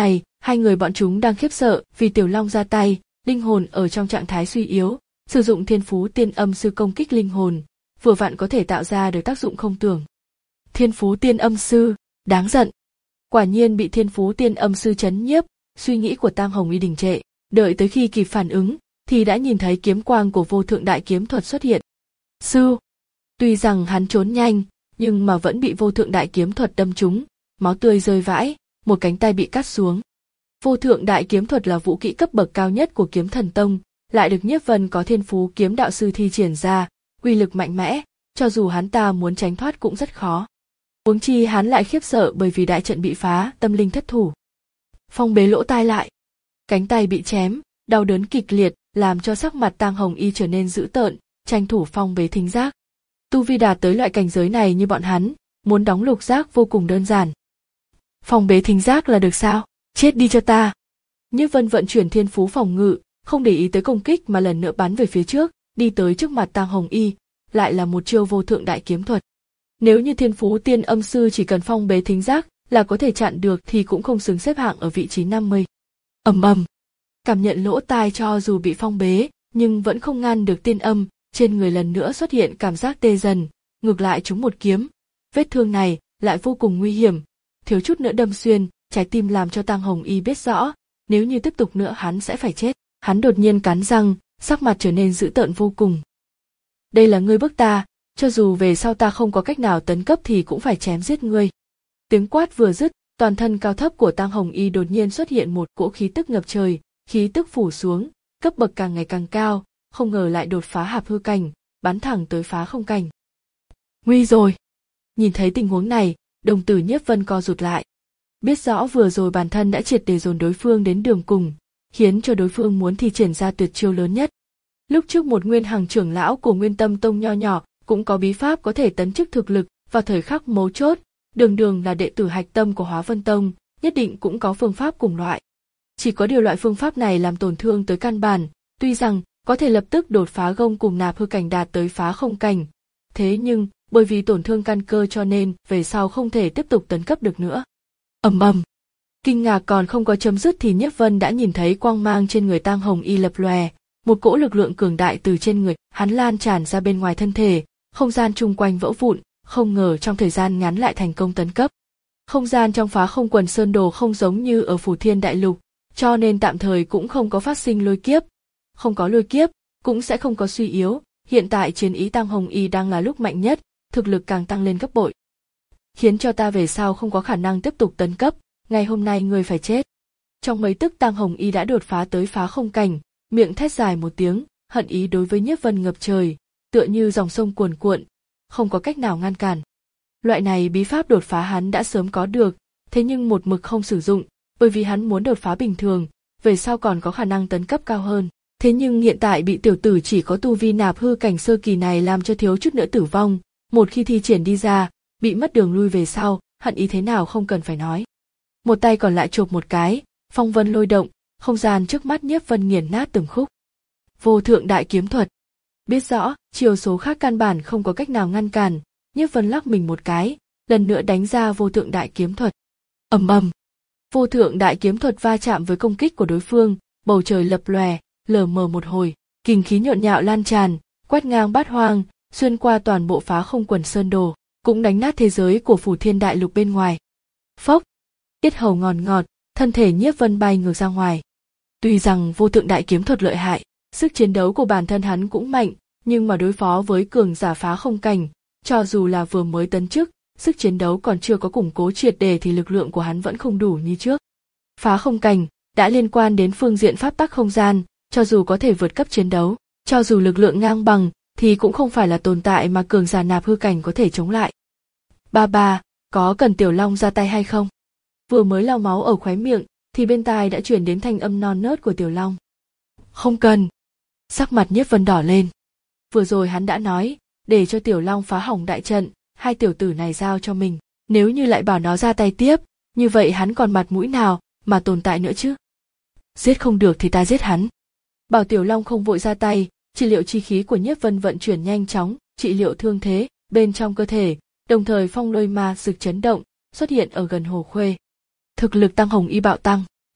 Hai người bọn chúng đang khiếp sợ vì Tiểu Long ra tay, linh hồn ở trong trạng thái suy yếu, sử dụng thiên phú tiên âm sư công kích linh hồn, vừa vặn có thể tạo ra được tác dụng không tưởng. Thiên phú tiên âm sư, đáng giận. Quả nhiên bị thiên phú tiên âm sư chấn nhiếp, suy nghĩ của Tang Hồng Y đình trệ, đợi tới khi kịp phản ứng thì đã nhìn thấy kiếm quang của vô thượng đại kiếm thuật xuất hiện. Sư, tuy rằng hắn trốn nhanh, nhưng mà vẫn bị vô thượng đại kiếm thuật đâm trúng, máu tươi rơi vãi, một cánh tay bị cắt xuống. Vô thượng đại kiếm thuật là vũ kỹ cấp bậc cao nhất của kiếm thần tông, lại được Nhiếp Vân có thiên phú kiếm đạo sư thi triển ra, uy lực mạnh mẽ, cho dù hắn ta muốn tránh thoát cũng rất khó. Huống chi hắn lại khiếp sợ bởi vì đại trận bị phá, tâm linh thất thủ. Phong bế lỗ tai lại, cánh tay bị chém, đau đớn kịch liệt, làm cho sắc mặt Tang Hồng Y trở nên dữ tợn, tranh thủ phong bế thính giác. Tu vi đạt tới loại cảnh giới này như bọn hắn, muốn đóng lục giác vô cùng đơn giản. Phong bế thính giác là được sao? Chết đi cho ta! Nhiếp Vân vận chuyển thiên phú phòng ngự, không để ý tới công kích mà lần nữa bắn về phía trước, đi tới trước mặt Tang Hồng Y, lại là một chiêu vô thượng đại kiếm thuật. Nếu như thiên phú tiên âm sư chỉ cần phong bế thính giác là có thể chặn được thì cũng không xứng xếp hạng ở vị trí năm mươi. Ầm ầm, cảm nhận lỗ tai cho dù bị phong bế, nhưng vẫn không ngăn được tiên âm, trên người lần nữa xuất hiện cảm giác tê dần, ngược lại trúng một kiếm, vết thương này lại vô cùng nguy hiểm, thiếu chút nữa đâm xuyên trái tim, làm cho Tang Hồng Y biết rõ, nếu như tiếp tục nữa hắn sẽ phải chết. Hắn đột nhiên cắn răng, sắc mặt trở nên dữ tợn vô cùng. Đây là ngươi bức ta, cho dù về sau ta không có cách nào tấn cấp thì cũng phải chém giết ngươi. Tiếng quát vừa dứt, toàn thân cao thấp của Tang Hồng Y đột nhiên xuất hiện một cỗ khí tức ngập trời, khí tức phủ xuống, cấp bậc càng ngày càng cao, không ngờ lại đột phá hạp hư cảnh, bắn thẳng tới phá không cảnh. Nguy rồi! Nhìn thấy tình huống này, đồng tử Nhiếp Vân co rụt lại. Biết rõ vừa rồi bản thân đã triệt để dồn đối phương đến đường cùng, khiến cho đối phương muốn thi triển ra tuyệt chiêu lớn nhất. Lúc trước một nguyên hằng trưởng lão của Nguyên Tâm Tông nho nhỏ cũng có bí pháp có thể tấn chức thực lực vào thời khắc mấu chốt, đường đường là đệ tử hạch tâm của Hóa Vân Tông, nhất định cũng có phương pháp cùng loại. Chỉ có điều loại phương pháp này làm tổn thương tới căn bản, tuy rằng có thể lập tức đột phá gông cùng nạp hư cảnh đạt tới phá không cảnh, thế nhưng bởi vì tổn thương căn cơ cho nên về sau không thể tiếp tục tấn cấp được nữa. Ầm ầm, kinh ngạc còn không có chấm dứt thì Nhiếp Vân đã nhìn thấy quang mang trên người Tang Hồng Y lập lòe, một cỗ lực lượng cường đại từ trên người hắn lan tràn ra bên ngoài thân thể, không gian chung quanh vỡ vụn, không ngờ trong thời gian ngắn lại thành công tấn cấp. Không gian trong phá không quần sơn đồ không giống như ở Phù Thiên Đại Lục, cho nên tạm thời cũng không có phát sinh lôi kiếp. Không có lôi kiếp, cũng sẽ không có suy yếu, hiện tại chiến ý Tang Hồng Y đang là lúc mạnh nhất, thực lực càng tăng lên gấp bội. Khiến cho ta về sau không có khả năng tiếp tục tấn cấp, ngày hôm nay ngươi phải chết. Trong mấy tức Tang Hồng Y đã đột phá tới phá không cảnh, miệng thét dài một tiếng, hận ý đối với Nhiếp Vân ngập trời, tựa như dòng sông cuồn cuộn, không có cách nào ngăn cản. Loại này bí pháp đột phá hắn đã sớm có được, thế nhưng một mực không sử dụng, bởi vì hắn muốn đột phá bình thường, về sau còn có khả năng tấn cấp cao hơn. Thế nhưng hiện tại bị tiểu tử chỉ có tu vi nạp hư cảnh sơ kỳ này làm cho thiếu chút nữa tử vong, một khi thi triển đi ra, bị mất đường lui về sau, hận ý thế nào không cần phải nói. Một tay còn lại chộp một cái, phong vân lôi động, không gian trước mắt Nhiếp Vân nghiền nát từng khúc. Vô thượng đại kiếm thuật. Biết rõ, chiều số khác căn bản không có cách nào ngăn cản, Nhiếp Vân lắc mình một cái, lần nữa đánh ra vô thượng đại kiếm thuật. Ầm ầm. Vô thượng đại kiếm thuật va chạm với công kích của đối phương, bầu trời lập lòe, lờ mờ một hồi, kình khí nhộn nhạo lan tràn, quét ngang bát hoang, xuyên qua toàn bộ phá không quần sơn đồ, cũng đánh nát thế giới của Phù Thiên Đại Lục bên ngoài. Phốc, yết hầu ngọt ngọt, thân thể Nhiếp Vân bay ngược ra ngoài. Tuy rằng vô thượng đại kiếm thuật lợi hại, sức chiến đấu của bản thân hắn cũng mạnh, nhưng mà đối phó với cường giả phá không cảnh, cho dù là vừa mới tấn chức, sức chiến đấu còn chưa có củng cố triệt để thì lực lượng của hắn vẫn không đủ như trước. Phá không cảnh đã liên quan đến phương diện pháp tắc không gian, cho dù có thể vượt cấp chiến đấu, cho dù lực lượng ngang bằng, thì cũng không phải là tồn tại mà cường giả nạp hư cảnh có thể chống lại. Ba ba, có cần Tiểu Long ra tay hay không? Vừa mới lau máu ở khóe miệng, thì bên tai đã truyền đến thanh âm non nớt của Tiểu Long. Không cần. Sắc mặt Nhiếp Vân đỏ lên. Vừa rồi hắn đã nói, để cho Tiểu Long phá hỏng đại trận, hai tiểu tử này giao cho mình. Nếu như lại bảo nó ra tay tiếp, như vậy hắn còn mặt mũi nào mà tồn tại nữa chứ? Giết không được thì ta giết hắn. Bảo Tiểu Long không vội ra tay, trị liệu chi khí của Nhiếp Vân vận chuyển nhanh chóng, trị liệu thương thế bên trong cơ thể, đồng thời phong lôi ma rực chấn động, xuất hiện ở gần Hồ Khuê. Thực lực Tang Hồng Y bạo tăng,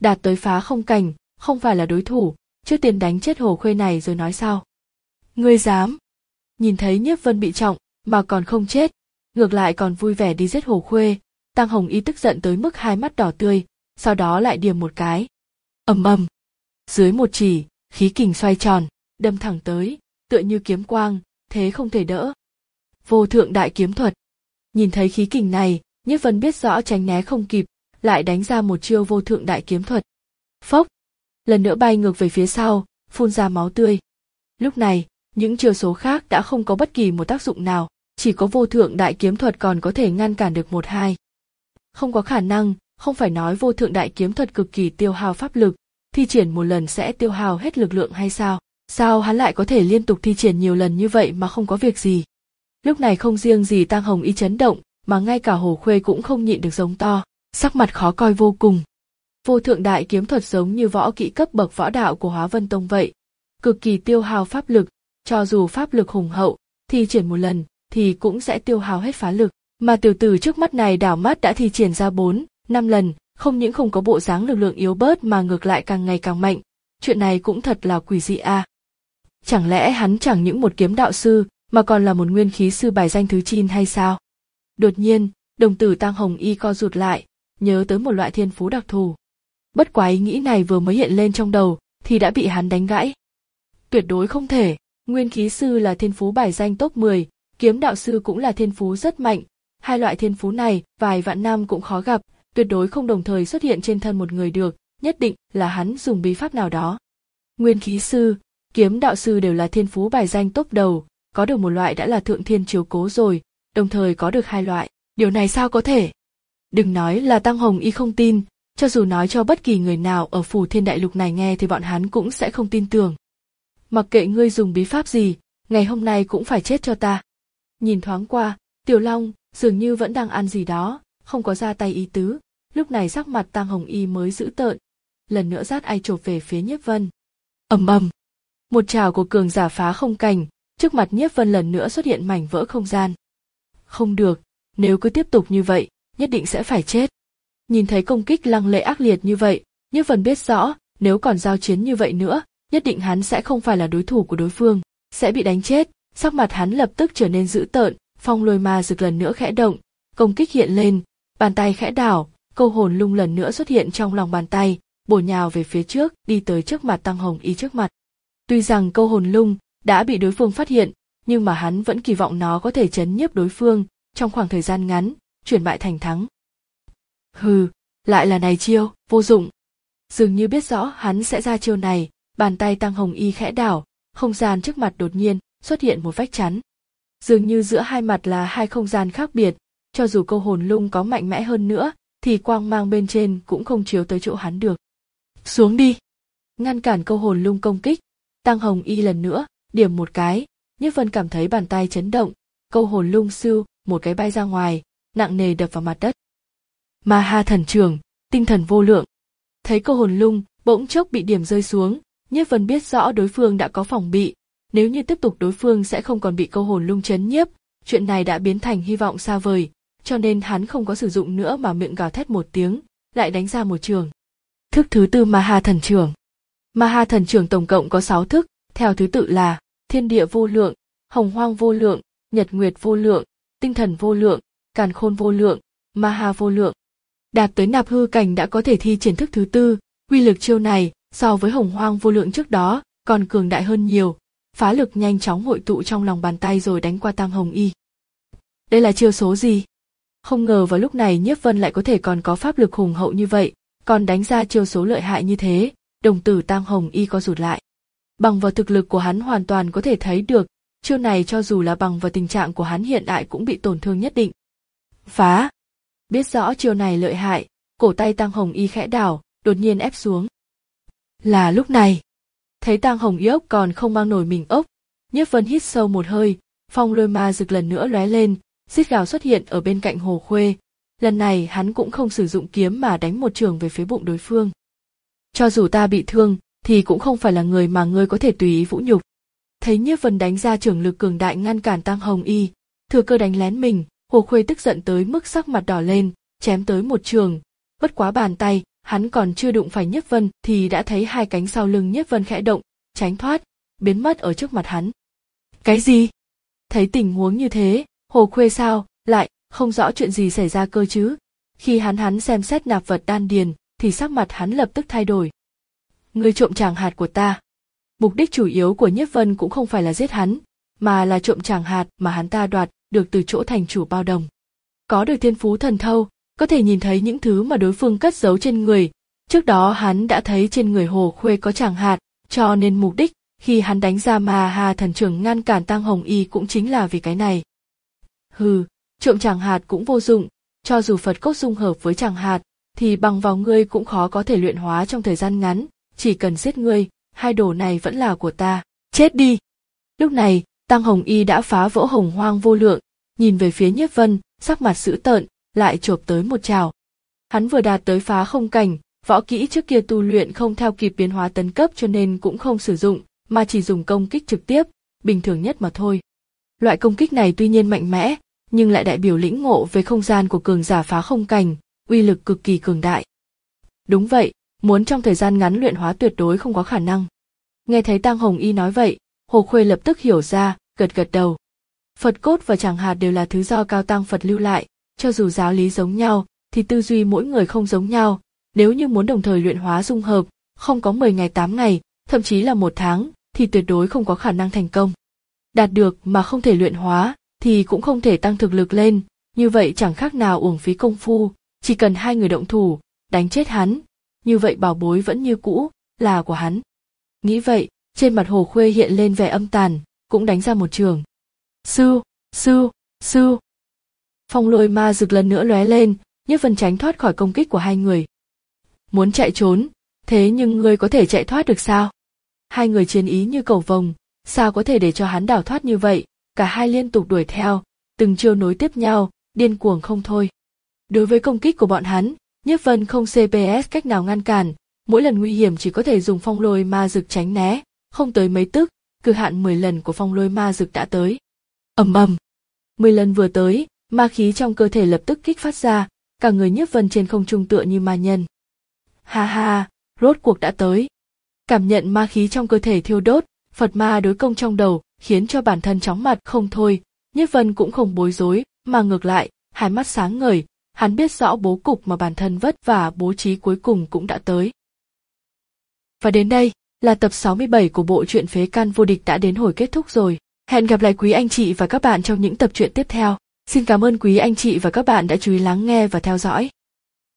đạt tới phá không cảnh, không phải là đối thủ, trước tiên đánh chết Hồ Khuê này rồi nói sao. Ngươi dám? Nhìn thấy Nhiếp Vân bị trọng, mà còn không chết, ngược lại còn vui vẻ đi giết Hồ Khuê, Tăng Hồng Y tức giận tới mức hai mắt đỏ tươi, sau đó lại điểm một cái. Ầm ầm, dưới một chỉ, khí kình xoay tròn, đâm thẳng tới, tựa như kiếm quang, thế không thể đỡ. Vô thượng đại kiếm thuật. Nhìn thấy khí kình này, Nhiếp Vân biết rõ tránh né không kịp, lại đánh ra một chiêu vô thượng đại kiếm thuật. Phốc, lần nữa bay ngược về phía sau, phun ra máu tươi. Lúc này, những chiêu số khác đã không có bất kỳ một tác dụng nào, chỉ có vô thượng đại kiếm thuật còn có thể ngăn cản được một hai. Không có khả năng, không phải nói vô thượng đại kiếm thuật cực kỳ tiêu hao pháp lực, thi triển một lần sẽ tiêu hao hết lực lượng hay sao? Sao hắn lại có thể liên tục thi triển nhiều lần như vậy mà không có việc gì? Lúc này không riêng gì Tăng Hồng Y chấn động, mà ngay cả Hồ Khuê cũng không nhịn được giống to, sắc mặt khó coi vô cùng. Vô thượng đại kiếm thuật giống như võ kỹ cấp bậc võ đạo của Hóa Vân Tông vậy, cực kỳ tiêu hao pháp lực, cho dù pháp lực hùng hậu, thi triển một lần thì cũng sẽ tiêu hao hết phá lực, mà tiểu tử trước mắt này đảo mắt đã thi triển ra bốn, năm lần, không những không có bộ dáng lực lượng yếu bớt mà ngược lại càng ngày càng mạnh, chuyện này cũng thật là quỷ dị a. À. Chẳng lẽ hắn chẳng những một kiếm đạo sư, mà còn là một nguyên khí sư bài danh thứ chín hay sao? Đột nhiên, đồng tử Tăng Hồng Y co rụt lại, nhớ tới một loại thiên phú đặc thù. Bất quá ý nghĩ này vừa mới hiện lên trong đầu, thì đã bị hắn đánh gãy. Tuyệt đối không thể, nguyên khí sư là thiên phú bài danh top mười, kiếm đạo sư cũng là thiên phú rất mạnh, hai loại thiên phú này vài vạn năm cũng khó gặp, tuyệt đối không đồng thời xuất hiện trên thân một người được, nhất định là hắn dùng bí pháp nào đó. Nguyên khí sư, kiếm đạo sư đều là thiên phú bài danh top đầu, có được một loại đã là thượng thiên chiếu cố rồi, đồng thời có được hai loại, điều này sao có thể? Đừng nói là Tăng Hồng Y không tin, cho dù nói cho bất kỳ người nào ở Phù Thiên Đại Lục này nghe thì bọn hắn cũng sẽ không tin tưởng. Mặc kệ ngươi dùng bí pháp gì, ngày hôm nay cũng phải chết cho ta. Nhìn thoáng qua, Tiểu Long dường như vẫn đang ăn gì đó, không có ra tay ý tứ, lúc này sắc mặt Tăng Hồng Y mới dữ tợn, lần nữa giát ai chộp về phía Nhiếp Vân. Ầm ầm, một trảo của cường giả phá không cảnh, trước mặt Nhiếp Vân lần nữa xuất hiện mảnh vỡ không gian. Không được, nếu cứ tiếp tục như vậy, nhất định sẽ phải chết. Nhìn thấy công kích lăng lệ ác liệt như vậy, Nhiếp Vân biết rõ, nếu còn giao chiến như vậy nữa, nhất định hắn sẽ không phải là đối thủ của đối phương, sẽ bị đánh chết. Sắc mặt hắn lập tức trở nên dữ tợn, phong lôi ma rực lần nữa khẽ động, công kích hiện lên, bàn tay khẽ đảo, câu hồn lung lần nữa xuất hiện trong lòng bàn tay, bổ nhào về phía trước, đi tới trước mặt Tăng Hồng Y trước mặt. Tuy rằng câu hồn lung đã bị đối phương phát hiện, nhưng mà hắn vẫn kỳ vọng nó có thể chấn nhiếp đối phương, trong khoảng thời gian ngắn, chuyển bại thành thắng. Hừ, lại là này chiêu, vô dụng. Dường như biết rõ hắn sẽ ra chiêu này, bàn tay Tăng Hồng Y khẽ đảo, không gian trước mặt đột nhiên xuất hiện một vách chắn. Dường như giữa hai mặt là hai không gian khác biệt, cho dù câu hồn lung có mạnh mẽ hơn nữa, thì quang mang bên trên cũng không chiếu tới chỗ hắn được. Xuống đi! Ngăn cản câu hồn lung công kích, Tăng Hồng Y lần nữa, điểm một cái, Nhiếp Vân cảm thấy bàn tay chấn động, câu hồn lung siêu, một cái bay ra ngoài, nặng nề đập vào mặt đất. Ma Ha Thần Trường, tinh thần vô lượng. Thấy câu hồn lung bỗng chốc bị điểm rơi xuống, Nhiếp Vân biết rõ đối phương đã có phòng bị, nếu như tiếp tục đối phương sẽ không còn bị câu hồn lung chấn nhiếp, chuyện này đã biến thành hy vọng xa vời, cho nên hắn không có sử dụng nữa mà miệng gào thét một tiếng, lại đánh ra một trường. Thức thứ tư Ma Ha Thần Trường. Ma Ha Thần Trường tổng cộng có sáu thức, theo thứ tự là Thiên Địa Vô Lượng, Hồng Hoang Vô Lượng, Nhật Nguyệt Vô Lượng, Tinh Thần Vô Lượng, Càn Khôn Vô Lượng, Ma Ha Vô Lượng. Đạt tới nạp hư cảnh đã có thể thi triển thức thứ tư, uy lực chiêu này so với Hồng Hoang Vô Lượng trước đó còn cường đại hơn nhiều, phá lực nhanh chóng hội tụ trong lòng bàn tay rồi đánh qua Tăng Hồng Y. Đây là chiêu số gì? Không ngờ vào lúc này Nhiếp Vân lại có thể còn có pháp lực hùng hậu như vậy, còn đánh ra chiêu số lợi hại như thế, đồng tử Tăng Hồng Y co rụt lại. Bằng vào thực lực của hắn hoàn toàn có thể thấy được, chiêu này cho dù là bằng vào tình trạng của hắn hiện tại cũng bị tổn thương nhất định. Phá! Biết rõ chiêu này lợi hại, cổ tay Tăng Hồng Y khẽ đảo, đột nhiên ép xuống. Là lúc này, thấy Tăng Hồng Y ốc còn không mang nổi mình ốc, Nhiếp Vân hít sâu một hơi, phong lôi ma rực lần nữa lóe lên, rít gào xuất hiện ở bên cạnh Hồ Khuê. Lần này hắn cũng không sử dụng kiếm mà đánh một trường về phía bụng đối phương. Cho dù ta bị thương, thì cũng không phải là người mà ngươi có thể tùy ý vũ nhục. Thấy Nhiếp Vân đánh ra trường lực cường đại ngăn cản Tăng Hồng Y, thừa cơ đánh lén mình, Hồ Khuê tức giận tới mức sắc mặt đỏ lên, chém tới một trường, bất quá bàn tay hắn còn chưa đụng phải Nhiếp Vân thì đã thấy hai cánh sau lưng Nhiếp Vân khẽ động, tránh thoát, biến mất ở trước mặt hắn. Cái gì? Thấy tình huống như thế, Hồ Khuê sao lại không rõ chuyện gì xảy ra cơ chứ? Khi hắn hắn xem xét nạp vật đan điền thì sắc mặt hắn lập tức thay đổi. Ngươi trộm tràng hạt của ta. Mục đích chủ yếu của Nhiếp Vân cũng không phải là giết hắn, mà là trộm tràng hạt mà hắn ta đoạt được từ chỗ thành chủ Bao Đồng. Có được thiên phú thần thâu, có thể nhìn thấy những thứ mà đối phương cất giấu trên người. Trước đó hắn đã thấy trên người Hồ Khuê có tràng hạt, cho nên mục đích khi hắn đánh ra Ma Ha thần trưởng ngăn cản Tăng Hồng Y cũng chính là vì cái này. Hừ, trộm tràng hạt cũng vô dụng, cho dù Phật cốt dung hợp với tràng hạt, thì bằng vào ngươi cũng khó có thể luyện hóa trong thời gian ngắn, chỉ cần giết ngươi, hai đồ này vẫn là của ta, chết đi. Lúc này, Tăng Hồng Y đã phá vỡ hồng hoang vô lượng, nhìn về phía Nhiếp Vân, sắc mặt dữ tợn, lại chộp tới một trào. Hắn vừa đạt tới phá không cảnh, võ kỹ trước kia tu luyện không theo kịp biến hóa tấn cấp cho nên cũng không sử dụng, mà chỉ dùng công kích trực tiếp, bình thường nhất mà thôi. Loại công kích này tuy nhiên mạnh mẽ, nhưng lại đại biểu lĩnh ngộ về không gian của cường giả phá không cảnh, uy lực cực kỳ cường đại. Đúng vậy, muốn trong thời gian ngắn luyện hóa tuyệt đối không có khả năng. Nghe thấy Tăng Hồng Y nói vậy, Hồ Khuê lập tức hiểu ra, gật gật đầu. Phật cốt và tràng hạt đều là thứ do Cao Tăng Phật lưu lại, cho dù giáo lý giống nhau, thì tư duy mỗi người không giống nhau, nếu như muốn đồng thời luyện hóa dung hợp, không có mười ngày tám ngày, thậm chí là một tháng, thì tuyệt đối không có khả năng thành công. Đạt được mà không thể luyện hóa, thì cũng không thể tăng thực lực lên, như vậy chẳng khác nào uổng phí công phu, chỉ cần hai người động thủ, đánh chết hắn, như vậy bảo bối vẫn như cũ, là của hắn. Nghĩ vậy, trên mặt Hồ Khuê hiện lên vẻ âm tàn, cũng đánh ra một trường. Sư, sư, sư. Phong lôi ma rực lần nữa lóe lên, Nhiếp Vân tránh thoát khỏi công kích của hai người. Muốn chạy trốn, thế nhưng ngươi có thể chạy thoát được sao? Hai người chiến ý như cầu vồng, sao có thể để cho hắn đào thoát như vậy? Cả hai liên tục đuổi theo, từng chiêu nối tiếp nhau, điên cuồng không thôi. Đối với công kích của bọn hắn, Nhiếp Vân không xê pê ét cách nào ngăn cản, mỗi lần nguy hiểm chỉ có thể dùng phong lôi ma rực tránh né, không tới mấy tức, cực hạn mười lần của phong lôi ma rực đã tới. Ầm ầm, mười lần vừa tới, ma khí trong cơ thể lập tức kích phát ra, cả người Nhiếp Vân trên không trung tựa như ma nhân. Ha ha, rốt cuộc đã tới. Cảm nhận ma khí trong cơ thể thiêu đốt, Phật ma đối công trong đầu, khiến cho bản thân chóng mặt không thôi, Nhiếp Vân cũng không bối rối, mà ngược lại, hai mắt sáng ngời, hắn biết rõ bố cục mà bản thân vất vả bố trí cuối cùng cũng đã tới. Và đến đây, là tập sáu mươi bảy của bộ truyện Phế Căn Vô Địch đã đến hồi kết thúc rồi. Hẹn gặp lại quý anh chị và các bạn trong những tập truyện tiếp theo. Xin cảm ơn quý anh chị và các bạn đã chú ý lắng nghe và theo dõi.